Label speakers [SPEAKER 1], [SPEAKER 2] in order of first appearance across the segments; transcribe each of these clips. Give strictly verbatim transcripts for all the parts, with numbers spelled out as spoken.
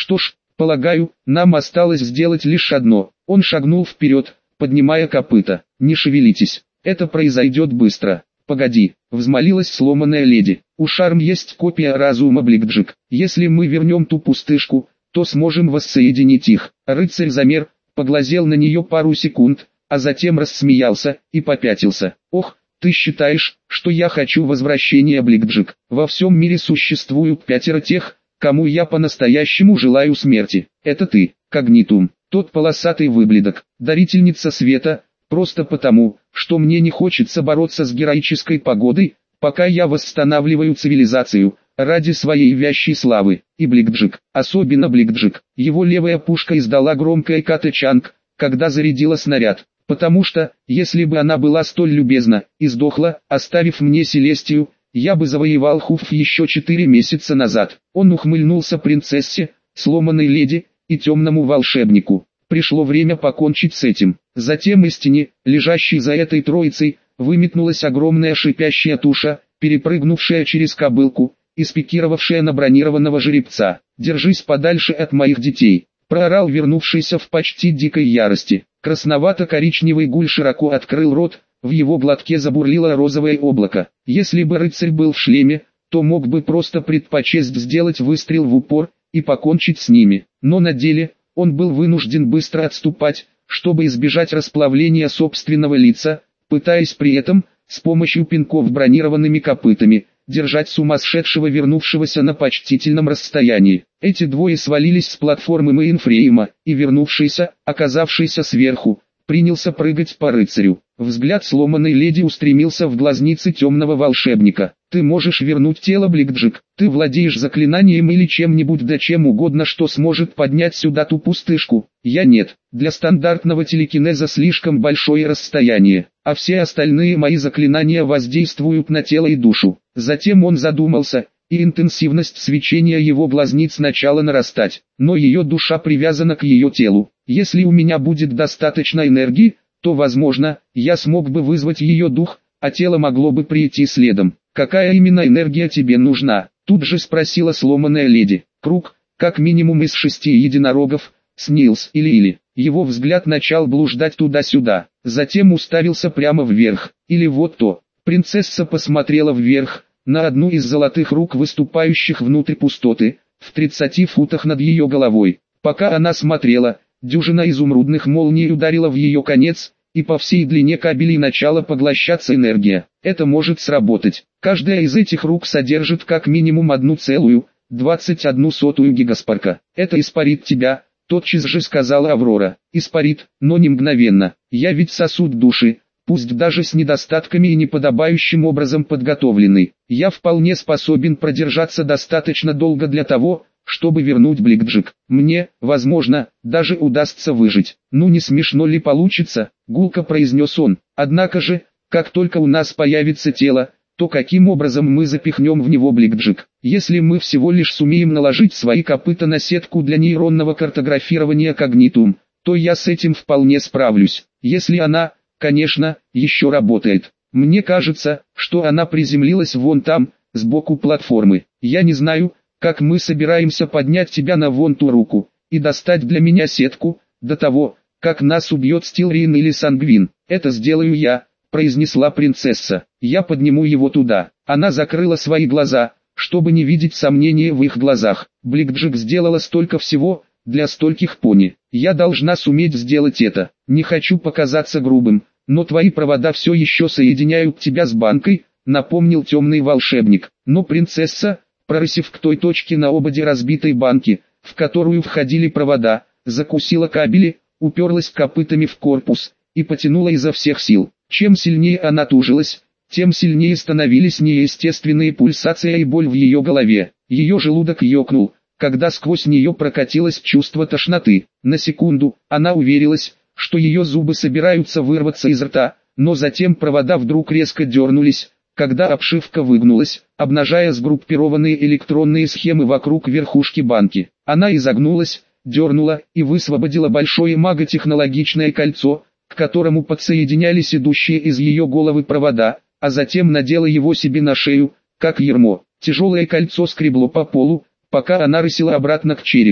[SPEAKER 1] Что ж, полагаю, нам осталось сделать лишь одно. Он шагнул вперед, поднимая копыта. Не шевелитесь, это произойдет быстро. Погоди, взмолилась сломанная леди. У Шарм есть копия разума Бликджик. Если мы вернем ту пустышку, то сможем воссоединить их. Рыцарь замер, поглазел на нее пару секунд, а затем рассмеялся и попятился. Ох, ты считаешь, что я хочу возвращения Бликджик? Во всем мире существуют пятеро тех, кому я по-настоящему желаю смерти. Это ты, Когнитум, тот полосатый выблядок, дарительница света, просто потому, что мне не хочется бороться с героической погодой, пока я восстанавливаю цивилизацию, ради своей вящей славы. И Бликджик, особенно Бликджик, его левая пушка издала громкое катычанг, когда зарядила снаряд. Потому что, если бы она была столь любезна и сдохла, оставив мне Селестию, я бы завоевал Хуф еще четыре месяца назад. Он ухмыльнулся принцессе, сломанной леди и темному волшебнику. Пришло время покончить с этим. Затем из тени, лежащей за этой троицей, выметнулась огромная шипящая туша, перепрыгнувшая через кобылку и спикировавшая на бронированного жеребца. «Держись подальше от моих детей», — проорал вернувшийся в почти дикой ярости. Красновато-коричневый гуль широко открыл рот, в его глотке забурлило розовое облако. Если бы рыцарь был в шлеме, то мог бы просто предпочесть сделать выстрел в упор и покончить с ними. Но на деле, он был вынужден быстро отступать, чтобы избежать расплавления собственного лица, пытаясь при этом, с помощью пинков бронированными копытами, держать сумасшедшего вернувшегося на почтительном расстоянии. Эти двое свалились с платформы мейнфрейма, и вернувшийся, оказавшийся сверху, принялся прыгать по рыцарю. Взгляд сломанной леди устремился в глазницы темного волшебника. «Ты можешь вернуть тело Бликджик, ты владеешь заклинанием или чем-нибудь да чем угодно, что сможет поднять сюда ту пустышку. Я нет, для стандартного телекинеза слишком большое расстояние, а все остальные мои заклинания воздействуют на тело и душу». Затем он задумался, и интенсивность свечения его глазниц начала нарастать, но ее душа привязана к ее телу. Если у меня будет достаточно энергии, то, возможно, я смог бы вызвать ее дух, а тело могло бы прийти следом. «Какая именно энергия тебе нужна?» — тут же спросила сломанная леди. «Круг, как минимум из шести единорогов, Снилс или или». Его взгляд начал блуждать туда-сюда, затем уставился прямо вверх. «Или вот то». Принцесса посмотрела вверх, на одну из золотых рук, выступающих внутрь пустоты, в тридцати футах над ее головой. Пока она смотрела, дюжина изумрудных молний ударила в ее конец, и по всей длине кабелей начала поглощаться энергия. Это может сработать. Каждая из этих рук содержит как минимум одну целую, двадцать одну сотую гигаспарка. Это испарит тебя, тотчас же сказала Аврора. Испарит, но не мгновенно. Я ведь сосуд души, пусть даже с недостатками и неподобающим образом подготовленный. Я вполне способен продержаться достаточно долго для того, чтобы вернуть Бликджик. Мне, возможно, даже удастся выжить. Ну не смешно ли получится, гулко произнес он. Однако же, как только у нас появится тело, то каким образом мы запихнем в него Бликджик? Если мы всего лишь сумеем наложить свои копыта на сетку для нейронного картографирования Когнитум, то я с этим вполне справлюсь. Если она, конечно, еще работает. Мне кажется, что она приземлилась вон там, сбоку платформы. Я не знаю, как мы собираемся поднять тебя на вон ту руку, и достать для меня сетку, до того, как нас убьет Стилрин или Сангвин. Это сделаю я, произнесла принцесса. Я подниму его туда. Она закрыла свои глаза, чтобы не видеть сомнения в их глазах. Бликджик сделала столько всего, для стольких пони. Я должна суметь сделать это. Не хочу показаться грубым, но твои провода все еще соединяют тебя с банкой, напомнил темный волшебник. Но принцесса, прорысив к той точке на ободе разбитой банки, в которую входили провода, закусила кабели, уперлась копытами в корпус и потянула изо всех сил. Чем сильнее она тужилась, тем сильнее становились неестественные пульсация и боль в ее голове. Ее желудок ёкнул, когда сквозь нее прокатилось чувство тошноты. На секунду она уверилась, что ее зубы собираются вырваться из рта, но затем провода вдруг резко дернулись, когда обшивка выгнулась, обнажая сгруппированные электронные схемы вокруг верхушки банки. Она изогнулась, дернула и высвободила большое маготехнологичное кольцо, к которому подсоединялись идущие из ее головы провода, а затем надела его себе на шею, как ярмо. Тяжелое кольцо скребло по полу, пока она рысила обратно к черепу.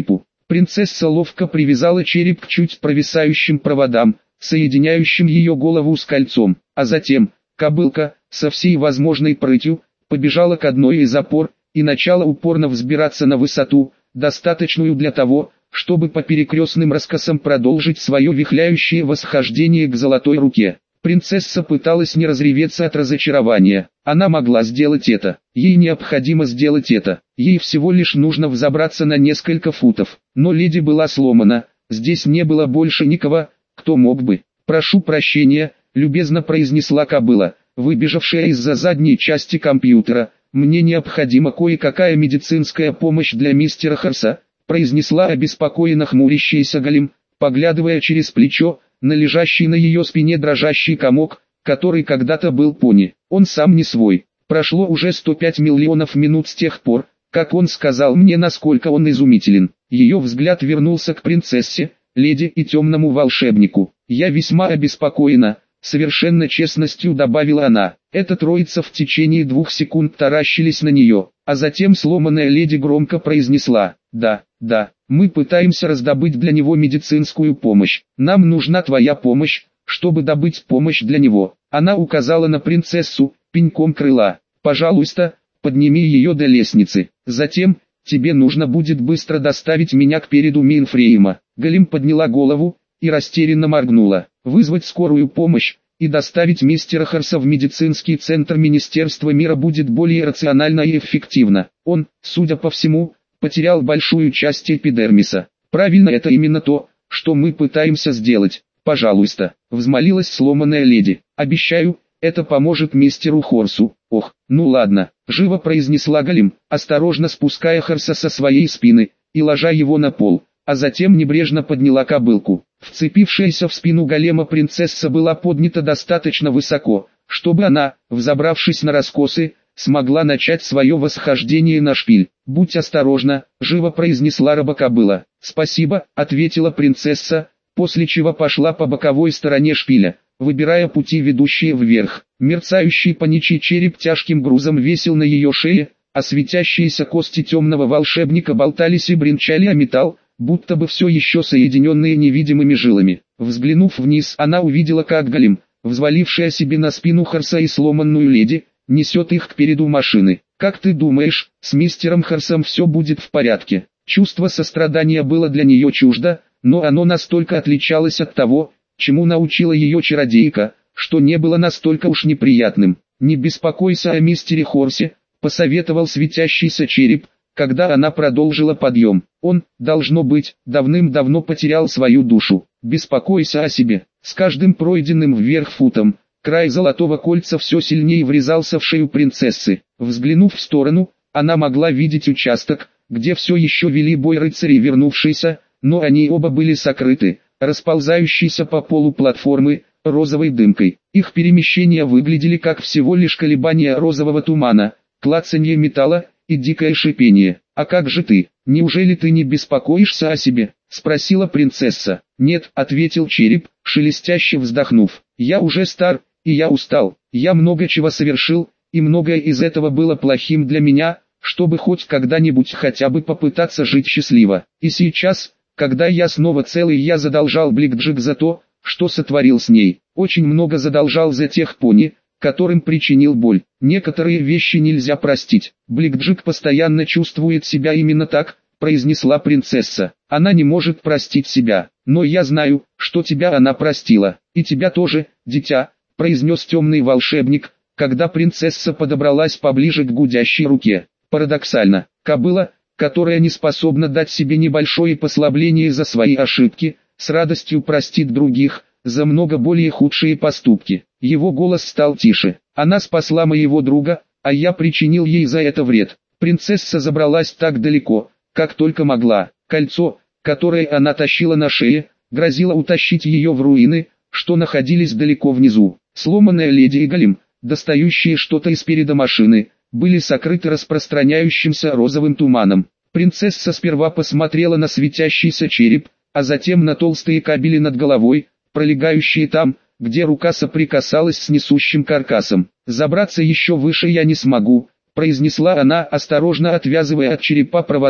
[SPEAKER 1] Принцесса ловко привязала череп к чуть провисающим проводам, соединяющим ее голову с кольцом, а затем, кобылка, со всей возможной прытью, побежала к одной из опор, и начала упорно взбираться на высоту, достаточную для того, чтобы по перекрестным раскосам продолжить свое вихляющее восхождение к золотой руке. Принцесса пыталась не разреветься от разочарования. Она могла сделать это. Ей необходимо сделать это. Ей всего лишь нужно взобраться на несколько футов. Но леди была сломана. Здесь не было больше никого, кто мог бы. «Прошу прощения», — любезно произнесла кобыла, выбежавшая из-за задней части компьютера. «Мне необходима кое-какая медицинская помощь для мистера Харса», — произнесла обеспокоенно хмурящаяся Галим, поглядывая через плечо на лежащий на ее спине дрожащий комок, который когда-то был пони. Он сам не свой. Прошло уже сто пять миллионов минут с тех пор, как он сказал мне, насколько он изумителен. Ее взгляд вернулся к принцессе, леди и темному волшебнику. «Я весьма обеспокоена», — совершенно честностью добавила она. Эта троица в течение двух секунд таращились на нее, а затем сломанная леди громко произнесла: «Да, да, мы пытаемся раздобыть для него медицинскую помощь. Нам нужна твоя помощь, чтобы добыть помощь для него». Она указала на принцессу пеньком крыла. «Пожалуйста, подними ее до лестницы. Затем, тебе нужно будет быстро доставить меня к переду Мейнфрейма». Галим подняла голову и растерянно моргнула. «Вызвать скорую помощь и доставить мистера Харса в медицинский центр Министерства мира будет более рационально и эффективно. Он, судя по всему, потерял большую часть эпидермиса. Правильно, это именно то, что мы пытаемся сделать. Пожалуйста», — взмолилась сломанная леди. «Обещаю, это поможет мистеру Хорсу». «Ох, ну ладно», — живо произнесла Галим, осторожно спуская Харса со своей спины и ложа его на пол, а затем небрежно подняла кобылку. Вцепившаяся в спину голема принцесса была поднята достаточно высоко, чтобы она, взобравшись на раскосы, смогла начать свое восхождение на шпиль. «Будь осторожна», — живо произнесла рабокобыла. «Спасибо», — ответила принцесса, после чего пошла по боковой стороне шпиля, выбирая пути, ведущие вверх. Мерцающий паничий череп тяжким грузом висел на ее шее, а светящиеся кости темного волшебника болтались и бренчали о металл, будто бы все еще соединенные невидимыми жилами. Взглянув вниз, она увидела, как Галим, взвалившая себе на спину Харса и сломанную леди, несет их к переду машины. «Как ты думаешь, с мистером Харсом все будет в порядке?» Чувство сострадания было для нее чуждо, но оно настолько отличалось от того, чему научила ее чародейка, что не было настолько уж неприятным. «Не беспокойся о мистере Хорсе», — посоветовал светящийся череп, когда она продолжила подъем. «Он, должно быть, давным-давно потерял свою душу. Беспокойся о себе». С каждым пройденным вверх футом, край золотого кольца все сильнее врезался в шею принцессы. Взглянув в сторону, она могла видеть участок, где все еще вели бой рыцари, вернувшиеся, но они оба были сокрыты, расползающейся по полу платформы, розовой дымкой. Их перемещения выглядели как всего лишь колебания розового тумана, клацанье металла и дикое шипение. «А как же ты? Неужели ты не беспокоишься о себе?» — спросила принцесса. «Нет», — ответил череп, шелестяще вздохнув. «Я уже стар, и я устал. Я много чего совершил, и многое из этого было плохим для меня, чтобы хоть когда-нибудь хотя бы попытаться жить счастливо. И сейчас, когда я снова целый, я задолжал Бликджик за то, что сотворил с ней. Очень много задолжал за тех пони, которым причинил боль. Некоторые вещи нельзя простить. Бликджик постоянно чувствует себя именно так», — произнесла принцесса. «Она не может простить себя. Но я знаю, что тебя она простила. И тебя тоже, дитя», — произнес темный волшебник, когда принцесса подобралась поближе к гудящей руке. Парадоксально, кобыла, которая не способна дать себе небольшое послабление за свои ошибки, с радостью простит других за много более худшие поступки. Его голос стал тише. «Она спасла моего друга, а я причинил ей за это вред». Принцесса забралась так далеко, как только могла. Кольцо, которое она тащила на шее, грозило утащить ее в руины, что находились далеко внизу. Сломанная леди и Галим, достающие что-то из переда машины, были сокрыты распространяющимся розовым туманом. Принцесса сперва посмотрела на светящийся череп, а затем на толстые кабели над головой, пролегающие там, где рука соприкасалась с несущим каркасом. «Забраться еще выше я не смогу», — произнесла она, осторожно отвязывая от черепа провода,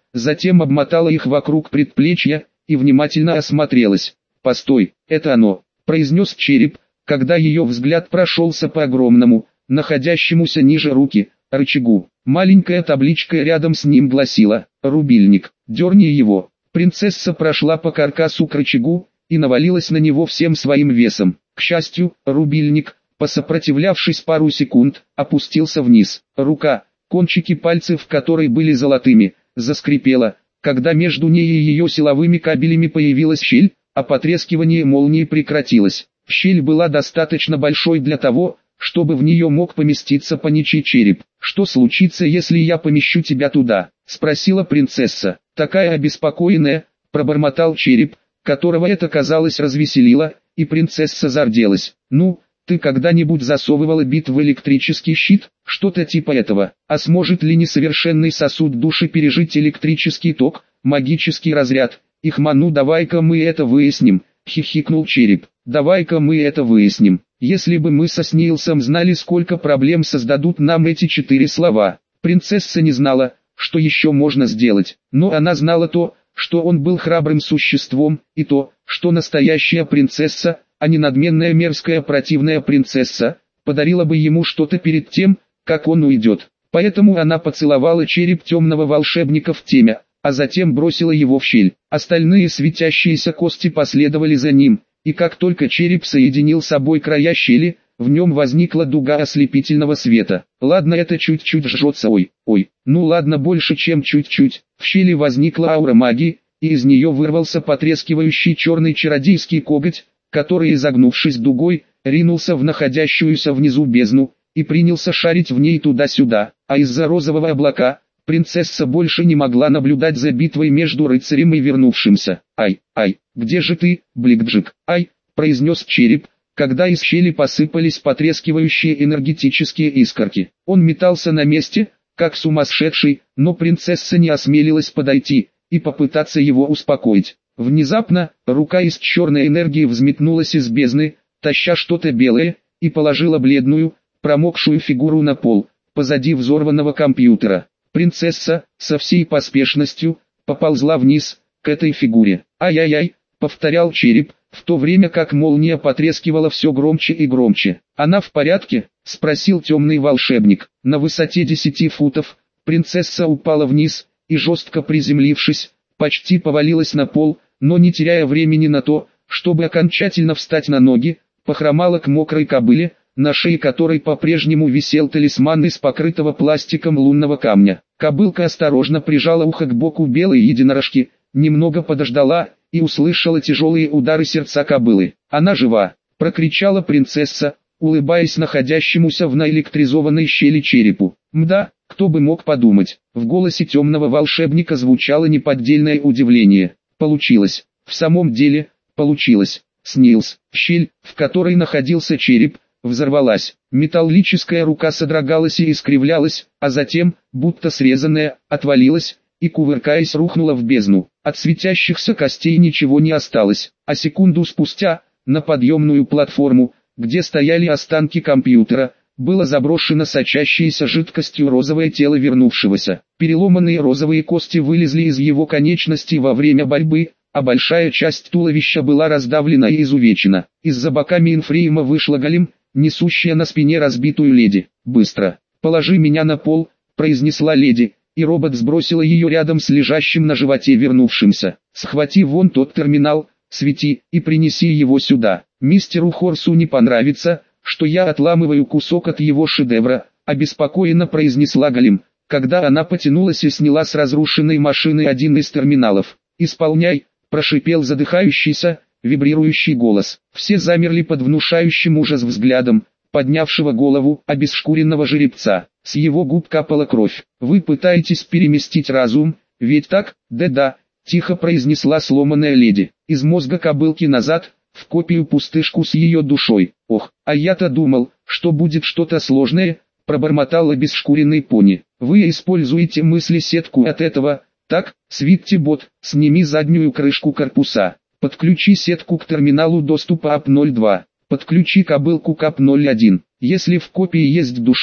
[SPEAKER 1] затем обмотала их вокруг предплечья и внимательно осмотрелась. «Постой, это оно», — произнес череп, когда ее взгляд прошелся по огромному, находящемуся ниже руки, рычагу. Маленькая табличка рядом с ним гласила «Рубильник». «Дерни его». Принцесса прошла по каркасу к рычагу и навалилась на него всем своим весом. К счастью, рубильник, посопротивлявшись пару секунд, опустился вниз. Рука, кончики пальцев которой были золотыми, заскрипела, когда между ней и ее силовыми кабелями появилась щель, а потрескивание молнии прекратилось. Щель была достаточно большой для того, чтобы в нее мог поместиться паничий череп. «Что случится, если я помещу тебя туда?» — спросила принцесса. Такая обеспокоенная, пробормотал череп, которого это, казалось, развеселило, и принцесса зарделась. «Ну, ты когда-нибудь засовывала бит в электрический щит? Что-то типа этого. А сможет ли несовершенный сосуд души пережить электрический ток, магический разряд? Ихману, давай-ка мы это выясним», — хихикнул череп. «Давай-ка мы это выясним. Если бы мы со Снейлсом знали, сколько проблем создадут нам эти четыре слова». Принцесса не знала, что еще можно сделать, но она знала то, что он был храбрым существом, и то, что настоящая принцесса, а не надменная мерзкая противная принцесса, подарила бы ему что-то перед тем, как он уйдет. Поэтому она поцеловала череп темного волшебника в темя, а затем бросила его в щель. Остальные светящиеся кости последовали за ним, и как только череп соединил с собой края щели, в нем возникла дуга ослепительного света. Ладно, это чуть-чуть жжется, ой, ой, ну ладно, больше чем чуть-чуть. В щели возникла аура магии, и из нее вырвался потрескивающий черный чародейский коготь, который, изогнувшись дугой, ринулся в находящуюся внизу бездну, и принялся шарить в ней туда-сюда, а из-за розового облака, принцесса больше не могла наблюдать за битвой между рыцарем и вернувшимся. «Ай, ай, где же ты, Бликджик?» «Ай», произнес череп, когда из щели посыпались потрескивающие энергетические искорки. Он метался на месте, как сумасшедший, но принцесса не осмелилась подойти и попытаться его успокоить. Внезапно, рука из черной энергии взметнулась из бездны, таща что-то белое, и положила бледную, промокшую фигуру на пол, позади взорванного компьютера. Принцесса, со всей поспешностью, поползла вниз, к этой фигуре. «Ай-яй-яй», — повторял череп, в то время как молния потрескивала все громче и громче. «Она в порядке?» — спросил темный волшебник. На высоте десяти футов, принцесса упала вниз, и жестко приземлившись, почти повалилась на пол, но не теряя времени на то, чтобы окончательно встать на ноги, похромала к мокрой кобыле, на шее которой по-прежнему висел талисман из покрытого пластиком лунного камня. Кобылка осторожно прижала ухо к боку белой единорожки, немного подождала, и услышала тяжелые удары сердца кобылы. «Она жива!» — прокричала принцесса, улыбаясь находящемуся в наэлектризованной щели черепу. «Мда, кто бы мог подумать!» В голосе темного волшебника звучало неподдельное удивление. «Получилось! В самом деле, получилось!» Снейлс, щель, в которой находился череп, взорвалась. Металлическая рука содрогалась и искривлялась, а затем, будто срезанная, отвалилась, и, кувыркаясь, рухнула в бездну. От светящихся костей ничего не осталось, а секунду спустя, на подъемную платформу, где стояли останки компьютера, было заброшено сочащееся жидкостью розовое тело вернувшегося. Переломанные розовые кости вылезли из его конечностей во время борьбы, а большая часть туловища была раздавлена и изувечена. Из-за бока Минфрейма вышла голем, несущая на спине разбитую леди. «Быстро, положи меня на пол», — произнесла леди, и робот сбросила ее рядом с лежащим на животе вернувшимся. «Схвати вон тот терминал, свети, и принеси его сюда. Мистеру Хорсу не понравится, что я отламываю кусок от его шедевра», — обеспокоенно произнесла голем, когда она потянулась и сняла с разрушенной машины один из терминалов. «Исполняй», — прошипел задыхающийся, вибрирующий голос. Все замерли под внушающим ужас взглядом, поднявшего голову обезшкуренного жеребца. С его губ капала кровь. «Вы пытаетесь переместить разум, ведь так?» «Да-да», — тихо произнесла сломанная леди. «Из мозга кобылки назад, в копию пустышку с ее душой». «Ох, а я-то думал, что будет что-то сложное», — пробормотал обезшкуренный пони. «Вы используете мысли-сетку от этого, так? Свитти-бот, сними заднюю крышку корпуса. Подключи сетку к терминалу доступа эй пи ноль два. Подключи кобылку к эй пи ноль один. Если в копии есть душа,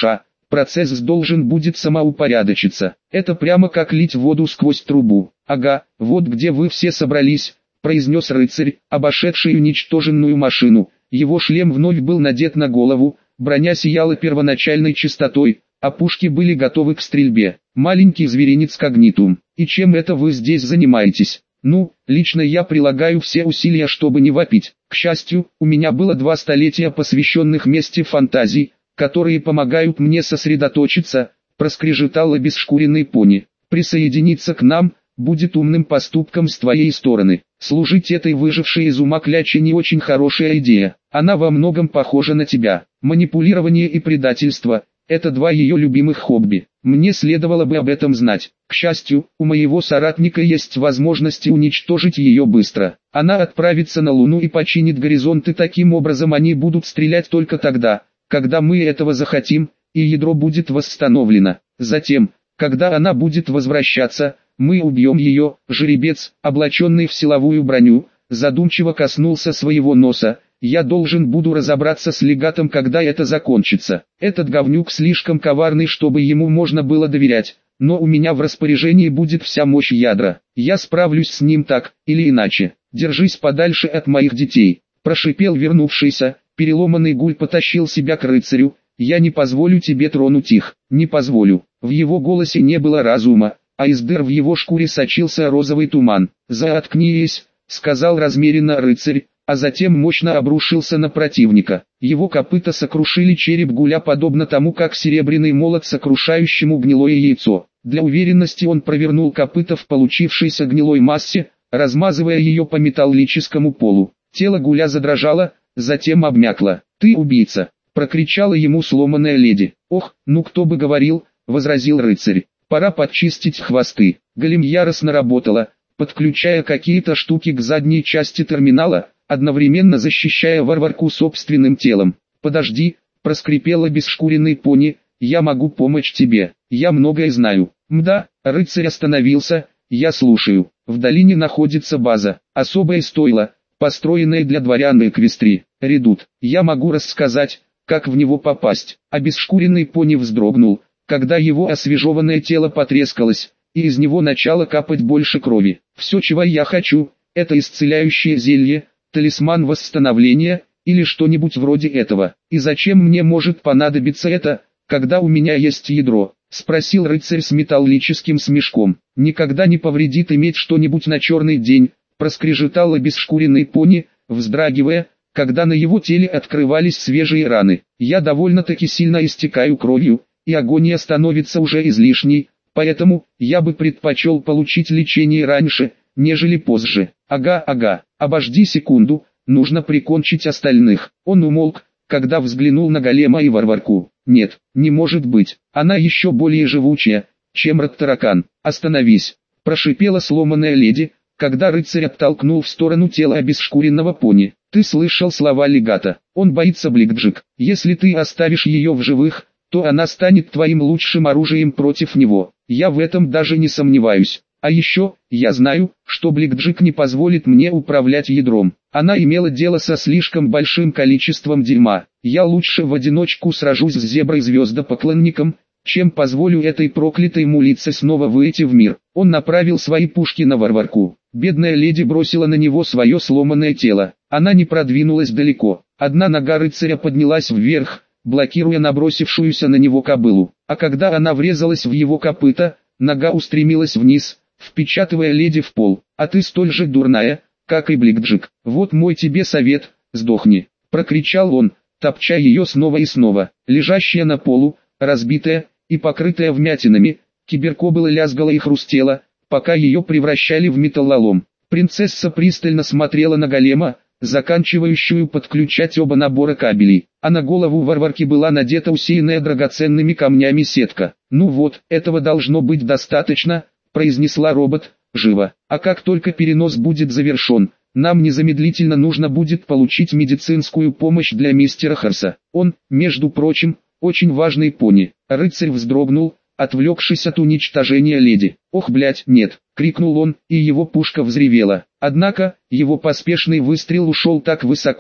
[SPEAKER 1] процесс должен будет самоупорядочиться. Это прямо как лить воду сквозь трубу. Ага, вот где вы все собрались, произнес рыцарь, обошедший уничтоженную машину. Его шлем вновь был надет на голову, броня сияла первоначальной чистотой, а пушки были готовы к стрельбе. Маленький зверинец когнитум. И чем это вы здесь занимаетесь? Ну, лично я прилагаю все усилия, чтобы не вопить. К счастью, у меня было два столетия, посвященных месте фантазий, которые помогают мне сосредоточиться, проскрежетал обезшкуренный пони. Присоединиться к нам будет умным поступком с твоей стороны. Служить этой выжившей из ума кляче не очень хорошая идея. Она во многом похожа на тебя. Манипулирование и предательство – это два ее любимых хобби. Мне следовало бы об этом знать. К счастью, у моего соратника есть возможность уничтожить ее быстро. Она отправится на Луну и починит горизонты, таким образом они будут стрелять только тогда, когда мы этого захотим, и ядро будет восстановлено. Затем, когда она будет возвращаться, мы убьем ее. Жеребец, облаченный в силовую броню, задумчиво коснулся своего носа. Я должен буду разобраться с легатом, когда это закончится. Этот говнюк слишком коварный, чтобы ему можно было доверять, но у меня в распоряжении будет вся мощь ядра. Я справлюсь с ним так, или иначе. Держись подальше от моих детей, прошипел вернувшийся. Переломанный гуль потащил себя к рыцарю. Я не позволю тебе тронуть их, не позволю. В его голосе не было разума, а из дыр в его шкуре сочился розовый туман. «Заткнись», — сказал размеренно рыцарь, а затем мощно обрушился на противника. Его копыта сокрушили череп гуля, подобно тому, как серебряный молот сокрушающему гнилое яйцо. Для уверенности он провернул копыта в получившейся гнилой массе, размазывая ее по металлическому полу. Тело гуля задрожало, затем обмякло. «Ты убийца!» — прокричала ему сломанная леди. «Ох, ну кто бы говорил!» — возразил рыцарь. «Пора подчистить хвосты». Голем яростно работала, подключая какие-то штуки к задней части терминала, одновременно защищая варварку собственным телом. «Подожди», — проскрипел обезшкуренный пони, — «я могу помочь тебе, я многое знаю». «Мда», — рыцарь остановился, — «я слушаю». В долине находится база, особое стойло, построенное для дворян Эквестрии. Редут. Я могу рассказать, как в него попасть. Обезшкуренный пони вздрогнул, когда его освежеванное тело потрескалось, и из него начало капать больше крови. Все, чего я хочу, это исцеляющее зелье, талисман восстановления, или что-нибудь вроде этого. И зачем мне может понадобиться это, когда у меня есть ядро? Спросил рыцарь с металлическим смешком. Никогда не повредит иметь что-нибудь на черный день, проскрежетал обезшкуренный пони, вздрагивая, когда на его теле открывались свежие раны. Я довольно-таки сильно истекаю кровью, и агония становится уже излишней, поэтому я бы предпочел получить лечение раньше, нежели позже. Ага, ага, обожди секунду, нужно прикончить остальных. Он умолк, когда взглянул на голема и варварку. Нет, не может быть, она еще более живучая, чем Раттаракан. Остановись, прошипела сломанная леди, когда рыцарь оттолкнул в сторону тела обезшкуренного пони. Ты слышал слова легата, он боится Бликджик. Если ты оставишь ее в живых, то она станет твоим лучшим оружием против него. Я в этом даже не сомневаюсь. А еще, я знаю, что Бликджик не позволит мне управлять ядром. Она имела дело со слишком большим количеством дерьма. Я лучше в одиночку сражусь с зеброй-звездопоклонником, чем позволю этой проклятой мулице снова выйти в мир. Он направил свои пушки на варварку. Бедная леди бросила на него свое сломанное тело. Она не продвинулась далеко. Одна нога рыцаря поднялась вверх, блокируя набросившуюся на него кобылу. А когда она врезалась в его копыта, нога устремилась вниз, впечатывая леди в пол. «А ты столь же дурная, как и Бликджик. Вот мой тебе совет, сдохни», — прокричал он, топча ее снова и снова. Лежащая на полу, разбитая и покрытая вмятинами, киберкобыла лязгала и хрустела, пока ее превращали в металлолом. Принцесса пристально смотрела на голема, заканчивающую подключать оба набора кабелей, а на голову варварки была надета усеянная драгоценными камнями сетка. «Ну вот, этого должно быть достаточно», — произнесла робот. «Живо. А как только перенос будет завершен, нам незамедлительно нужно будет получить медицинскую помощь для мистера Харса. Он, между прочим, очень важный пони». Рыцарь вздрогнул, отвлекшись от уничтожения леди. «Ох, блять, нет!» — крикнул он, и его пушка взревела. Однако, его поспешный выстрел ушел так высоко,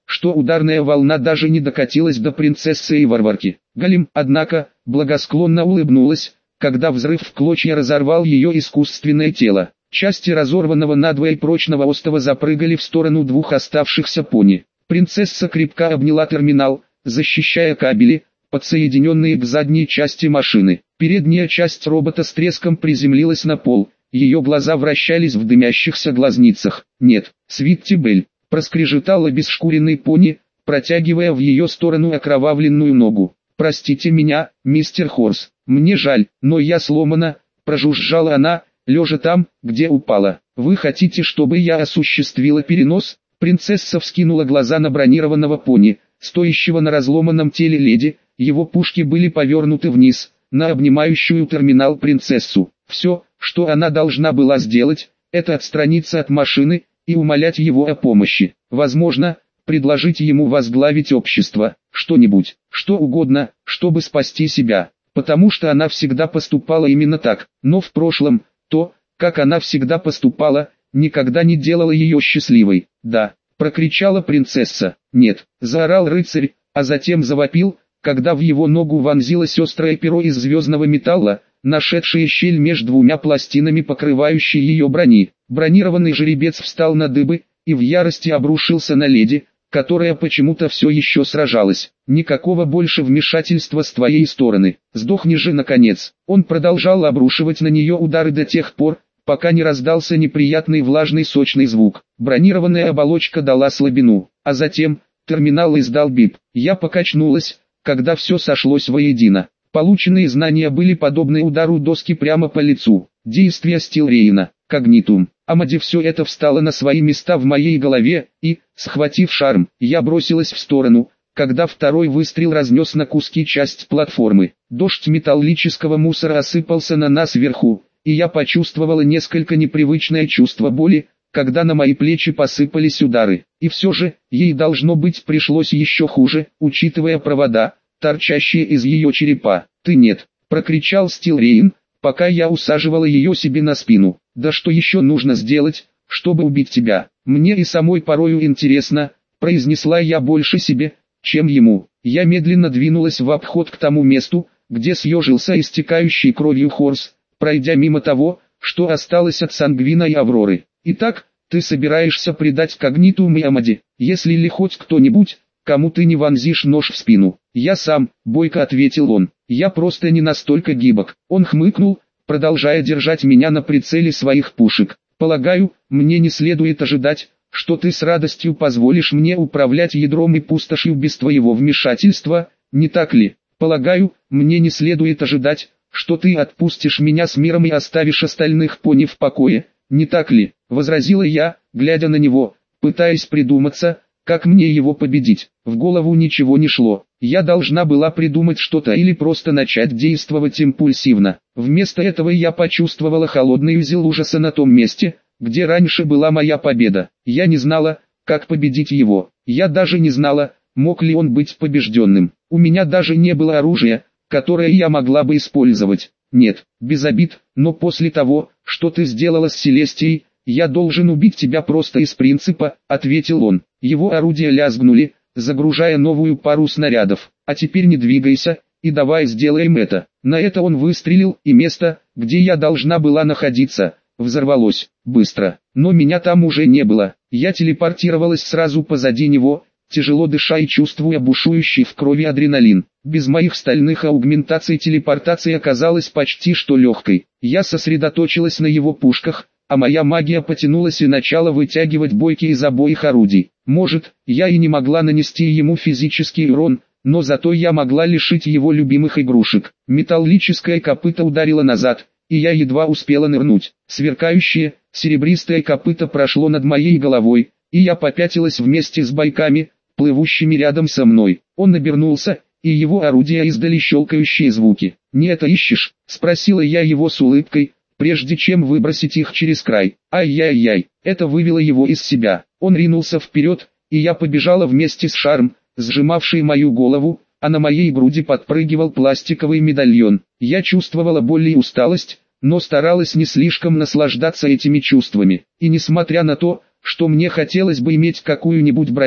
[SPEAKER 1] что ударная волна даже не докатилась до принцессы и варварки. Голем, однако, благосклонно улыбнулась, когда взрыв в клочья разорвал ее искусственное тело. Части разорванного надвое прочного остова запрыгали в сторону двух оставшихся пони. Принцесса крепко обняла терминал, защищая кабели, подсоединенные к задней части машины. Передняя часть робота с треском приземлилась на пол, ее глаза вращались в дымящихся глазницах. «Нет, Свиттибель», — проскрежетал обезшкуренный пони, протягивая в ее сторону окровавленную ногу. «Простите меня, мистер Хорс, мне жаль, но я сломана», — прожужжала она, лежа там, где упала. «Вы хотите, чтобы я осуществила перенос?» Принцесса вскинула глаза на бронированного пони, стоящего на разломанном теле леди. Его пушки были повернуты вниз, на обнимающую терминал принцессу. Все, что она должна была сделать, это отстраниться от машины и умолять его о помощи. Возможно, предложить ему возглавить общество, что-нибудь, что угодно, чтобы спасти себя. Потому что она всегда поступала именно так. Но в прошлом, то, как она всегда поступала, никогда не делало ее счастливой. «Да», — прокричала принцесса. «Нет», — заорал рыцарь, а затем завопил, когда в его ногу вонзилось острое перо из звездного металла, нашедшее щель между двумя пластинами покрывающей ее брони. Бронированный жеребец встал на дыбы и в ярости обрушился на леди, которая почему-то все еще сражалась. «Никакого больше вмешательства с твоей стороны. Сдохни же наконец». Он продолжал обрушивать на нее удары до тех пор, пока не раздался неприятный влажный сочный звук. Бронированная оболочка дала слабину, а затем терминал издал бип. Я покачнулась, когда все сошлось воедино. Полученные знания были подобны удару доски прямо по лицу. Действия Стилрейна, Когнитум, Амади, все это встало на свои места в моей голове, и, схватив шарм, я бросилась в сторону, когда второй выстрел разнес на куски часть платформы. Дождь металлического мусора осыпался на нас вверху, и я почувствовала несколько непривычное чувство боли, когда на мои плечи посыпались удары. И все же, ей должно быть пришлось еще хуже, учитывая провода, торчащие из ее черепа. «Ты нет», — прокричал Стилрейн, пока я усаживала ее себе на спину. «Да что еще нужно сделать, чтобы убить тебя? Мне и самой порою интересно», — произнесла я больше себе, чем ему. Я медленно двинулась в обход к тому месту, где съежился истекающий кровью Хорс, пройдя мимо того, что осталось от Сангвина и Авроры. «Итак, ты собираешься предать Когнитум и Амади, если ли хоть кто-нибудь, кому ты не вонзишь нож в спину?» «Я сам», — бойко ответил он. «Я просто не настолько гибок». Он хмыкнул, продолжая держать меня на прицеле своих пушек. «Полагаю, мне не следует ожидать, что ты с радостью позволишь мне управлять ядром и пустошью без твоего вмешательства, не так ли? Полагаю, мне не следует ожидать, что ты отпустишь меня с миром и оставишь остальных пони в покое, не так ли?» — возразила я, глядя на него, пытаясь придуматься, как мне его победить. В голову ничего не шло. Я должна была придумать что-то или просто начать действовать импульсивно. Вместо этого я почувствовала холодный узел ужаса на том месте, где раньше была моя победа. Я не знала, как победить его. Я даже не знала, мог ли он быть побежденным. У меня даже не было оружия, которое я могла бы использовать. «Нет, без обид, но после того, что ты сделала с Селестией, я должен убить тебя просто из принципа», — ответил он. Его орудия лязгнули, загружая новую пару снарядов. «А теперь не двигайся, и давай сделаем это». На это он выстрелил, и место, где я должна была находиться, взорвалось. Быстро. Но меня там уже не было. Я телепортировалась сразу позади него, тяжело дыша и чувствуя бушующий в крови адреналин. Без моих стальных аугментаций телепортация оказалась почти что легкой. Я сосредоточилась на его пушках, а моя магия потянулась и начала вытягивать бойки из обоих орудий. Может, я и не могла нанести ему физический урон, но зато я могла лишить его любимых игрушек. Металлическое копыто ударило назад, и я едва успела нырнуть. Сверкающее, серебристое копыто прошло над моей головой, и я попятилась вместе с бойками, плывущими рядом со мной. Он обернулся, и его орудия издали щелкающие звуки. «Не это ищешь?» — спросила я его с улыбкой, прежде чем выбросить их через край. Ай-яй-яй, это вывело его из себя. Он ринулся вперед, и я побежала вместе с шаром, сжимавший мою голову, а на моей груди подпрыгивал пластиковый медальон. Я чувствовала боль и усталость, но старалась не слишком наслаждаться этими чувствами. И несмотря на то, что мне хотелось бы иметь какую-нибудь броню,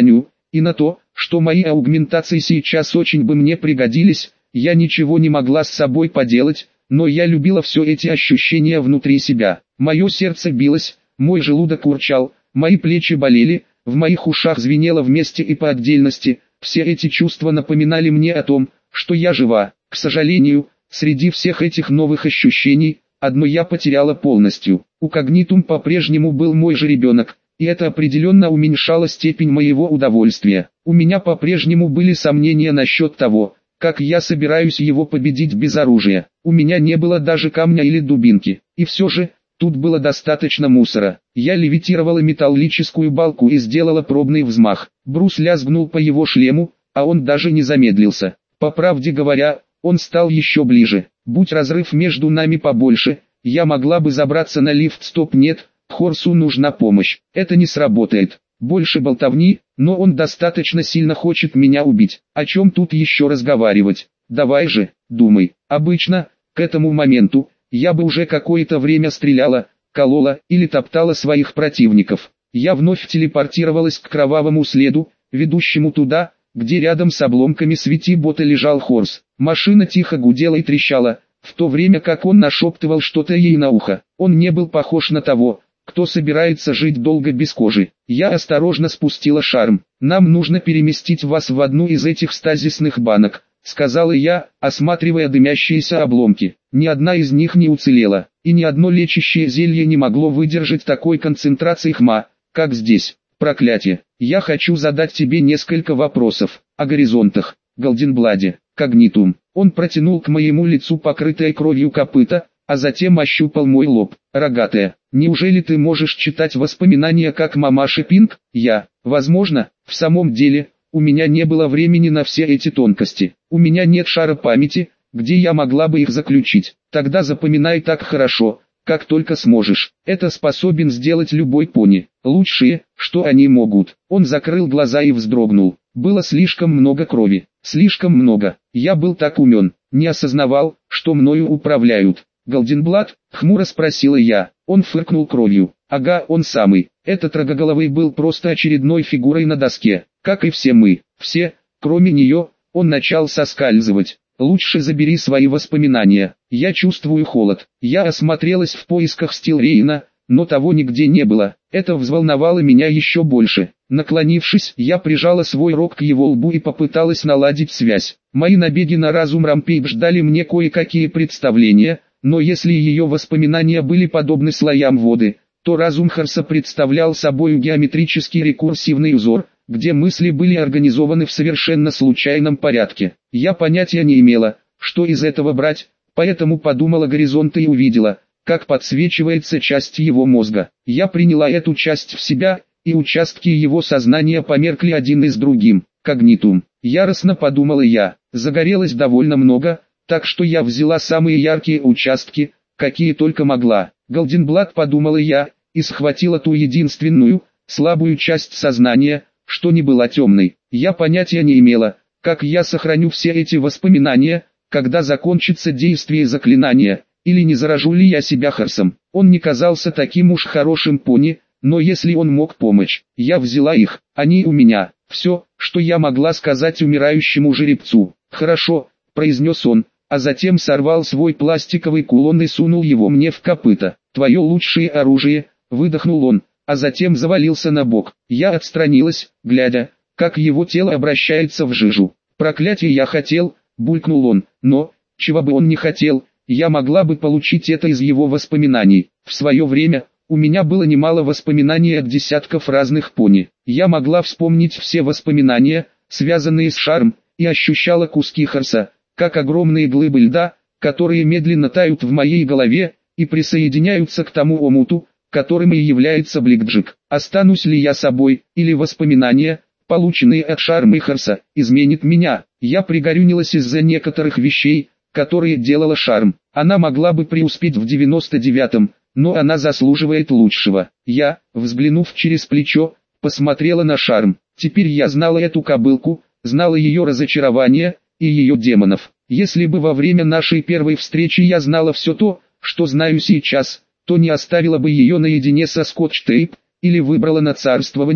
[SPEAKER 1] и на то, что мои аугментации сейчас очень бы мне пригодились, я ничего не могла с собой поделать, но я любила все эти ощущения внутри себя. Мое сердце билось, мой желудок урчал, мои плечи болели, в моих ушах звенело вместе и по отдельности, все эти чувства напоминали мне о том, что я жива. К сожалению, среди всех этих новых ощущений, одно я потеряла полностью. У Когнитум по-прежнему был мой же ребенок, и это определенно уменьшало степень моего удовольствия. У меня по-прежнему были сомнения насчет того, как я собираюсь его победить без оружия. У меня не было даже камня или дубинки. И все же, тут было достаточно мусора. Я левитировала металлическую балку и сделала пробный взмах. Брус лязгнул по его шлему, а он даже не замедлился. По правде говоря, он стал еще ближе. Будь разрыв между нами побольше, я могла бы забраться на лифт. Стоп, нет, Хорсу нужна помощь. Это не сработает. Больше болтовни, но он достаточно сильно хочет меня убить. О чем тут еще разговаривать? Давай же, думай. Обычно, к этому моменту, я бы уже какое-то время стреляла, колола или топтала своих противников. Я вновь телепортировалась к кровавому следу, ведущему туда, где рядом с обломками свети-бота лежал Хорс. Машина тихо гудела и трещала, в то время как он нашептывал что-то ей на ухо. Он не был похож на того, кто собирается жить долго без кожи. Я осторожно спустила шарм. «Нам нужно переместить вас в одну из этих стазисных банок», — сказала я, осматривая дымящиеся обломки. Ни одна из них не уцелела, и ни одно лечащее зелье не могло выдержать такой концентрации хма, как здесь. Проклятие. Я хочу задать тебе несколько вопросов о горизонтах, Голденбладе, Когнитум. Он протянул к моему лицу покрытое кровью копыта, а затем ощупал мой лоб. Рогатая, неужели ты можешь читать воспоминания как мамаша Пинк? Я, возможно, в самом деле, у меня не было времени на все эти тонкости. У меня нет шара памяти, где я могла бы их заключить. Тогда запоминай так хорошо, как только сможешь. Это способен сделать любой пони. Лучшие, что они могут. Он закрыл глаза и вздрогнул. Было слишком много крови. Слишком много. Я был так умен, не осознавал, что мною управляют. «Голденблад?» — хмуро спросила я. Он фыркнул кровью. «Ага, он самый. Этот рогоголовый был просто очередной фигурой на доске, как и все мы. Все, кроме нее». Он начал соскальзывать. «Лучше забери свои воспоминания. Я чувствую холод». Я осмотрелась в поисках Стилрейна, но того нигде не было. Это взволновало меня еще больше. Наклонившись, я прижала свой рог к его лбу и попыталась наладить связь. Мои набеги на разум Рампейдж дали мне кое-какие представления, но если ее воспоминания были подобны слоям воды, то разум Хорса представлял собой геометрический рекурсивный узор, где мысли были организованы в совершенно случайном порядке. Я понятия не имела, что из этого брать, поэтому подумала горизонты и увидела, как подсвечивается часть его мозга. Я приняла эту часть в себя, и участки его сознания померкли один из другим. Когнитум. Яростно подумала я. Загорелось довольно много, так что я взяла самые яркие участки, какие только могла. Голденблад, подумала я, и схватила ту единственную, слабую часть сознания, что не была темной. Я понятия не имела, как я сохраню все эти воспоминания, когда закончится действие заклинания, или не заражу ли я себя Хорсом. Он не казался таким уж хорошим пони, но если он мог помочь, я взяла их, они у меня. Все, что я могла сказать умирающему жеребцу. «Хорошо», — произнес он, а затем сорвал свой пластиковый кулон и сунул его мне в копыта. «Твое лучшее оружие», — выдохнул он, а затем завалился на бок. Я отстранилась, глядя, как его тело обращается в жижу. «Проклятие, я хотел», — булькнул он, но, чего бы он не хотел, я могла бы получить это из его воспоминаний. В свое время, у меня было немало воспоминаний от десятков разных пони. Я могла вспомнить все воспоминания, связанные с шаром, и ощущала куски Хорса, как огромные глыбы льда, которые медленно тают в моей голове, и присоединяются к тому омуту, которым и является Бликджик. Останусь ли я собой, или воспоминания, полученные от Шарма и Хорса, изменит меня? Я пригорюнилась из-за некоторых вещей, которые делала Шарм. Она могла бы преуспеть в девяносто девятом, но она заслуживает лучшего. Я, взглянув через плечо, посмотрела на Шарм. Теперь я знала эту кобылку, знала ее разочарование и ее демонов. Если бы во время нашей первой встречи я знала все то, что знаю сейчас, то не оставила бы ее наедине со Скотч-Тейп, или выбрала на царствование,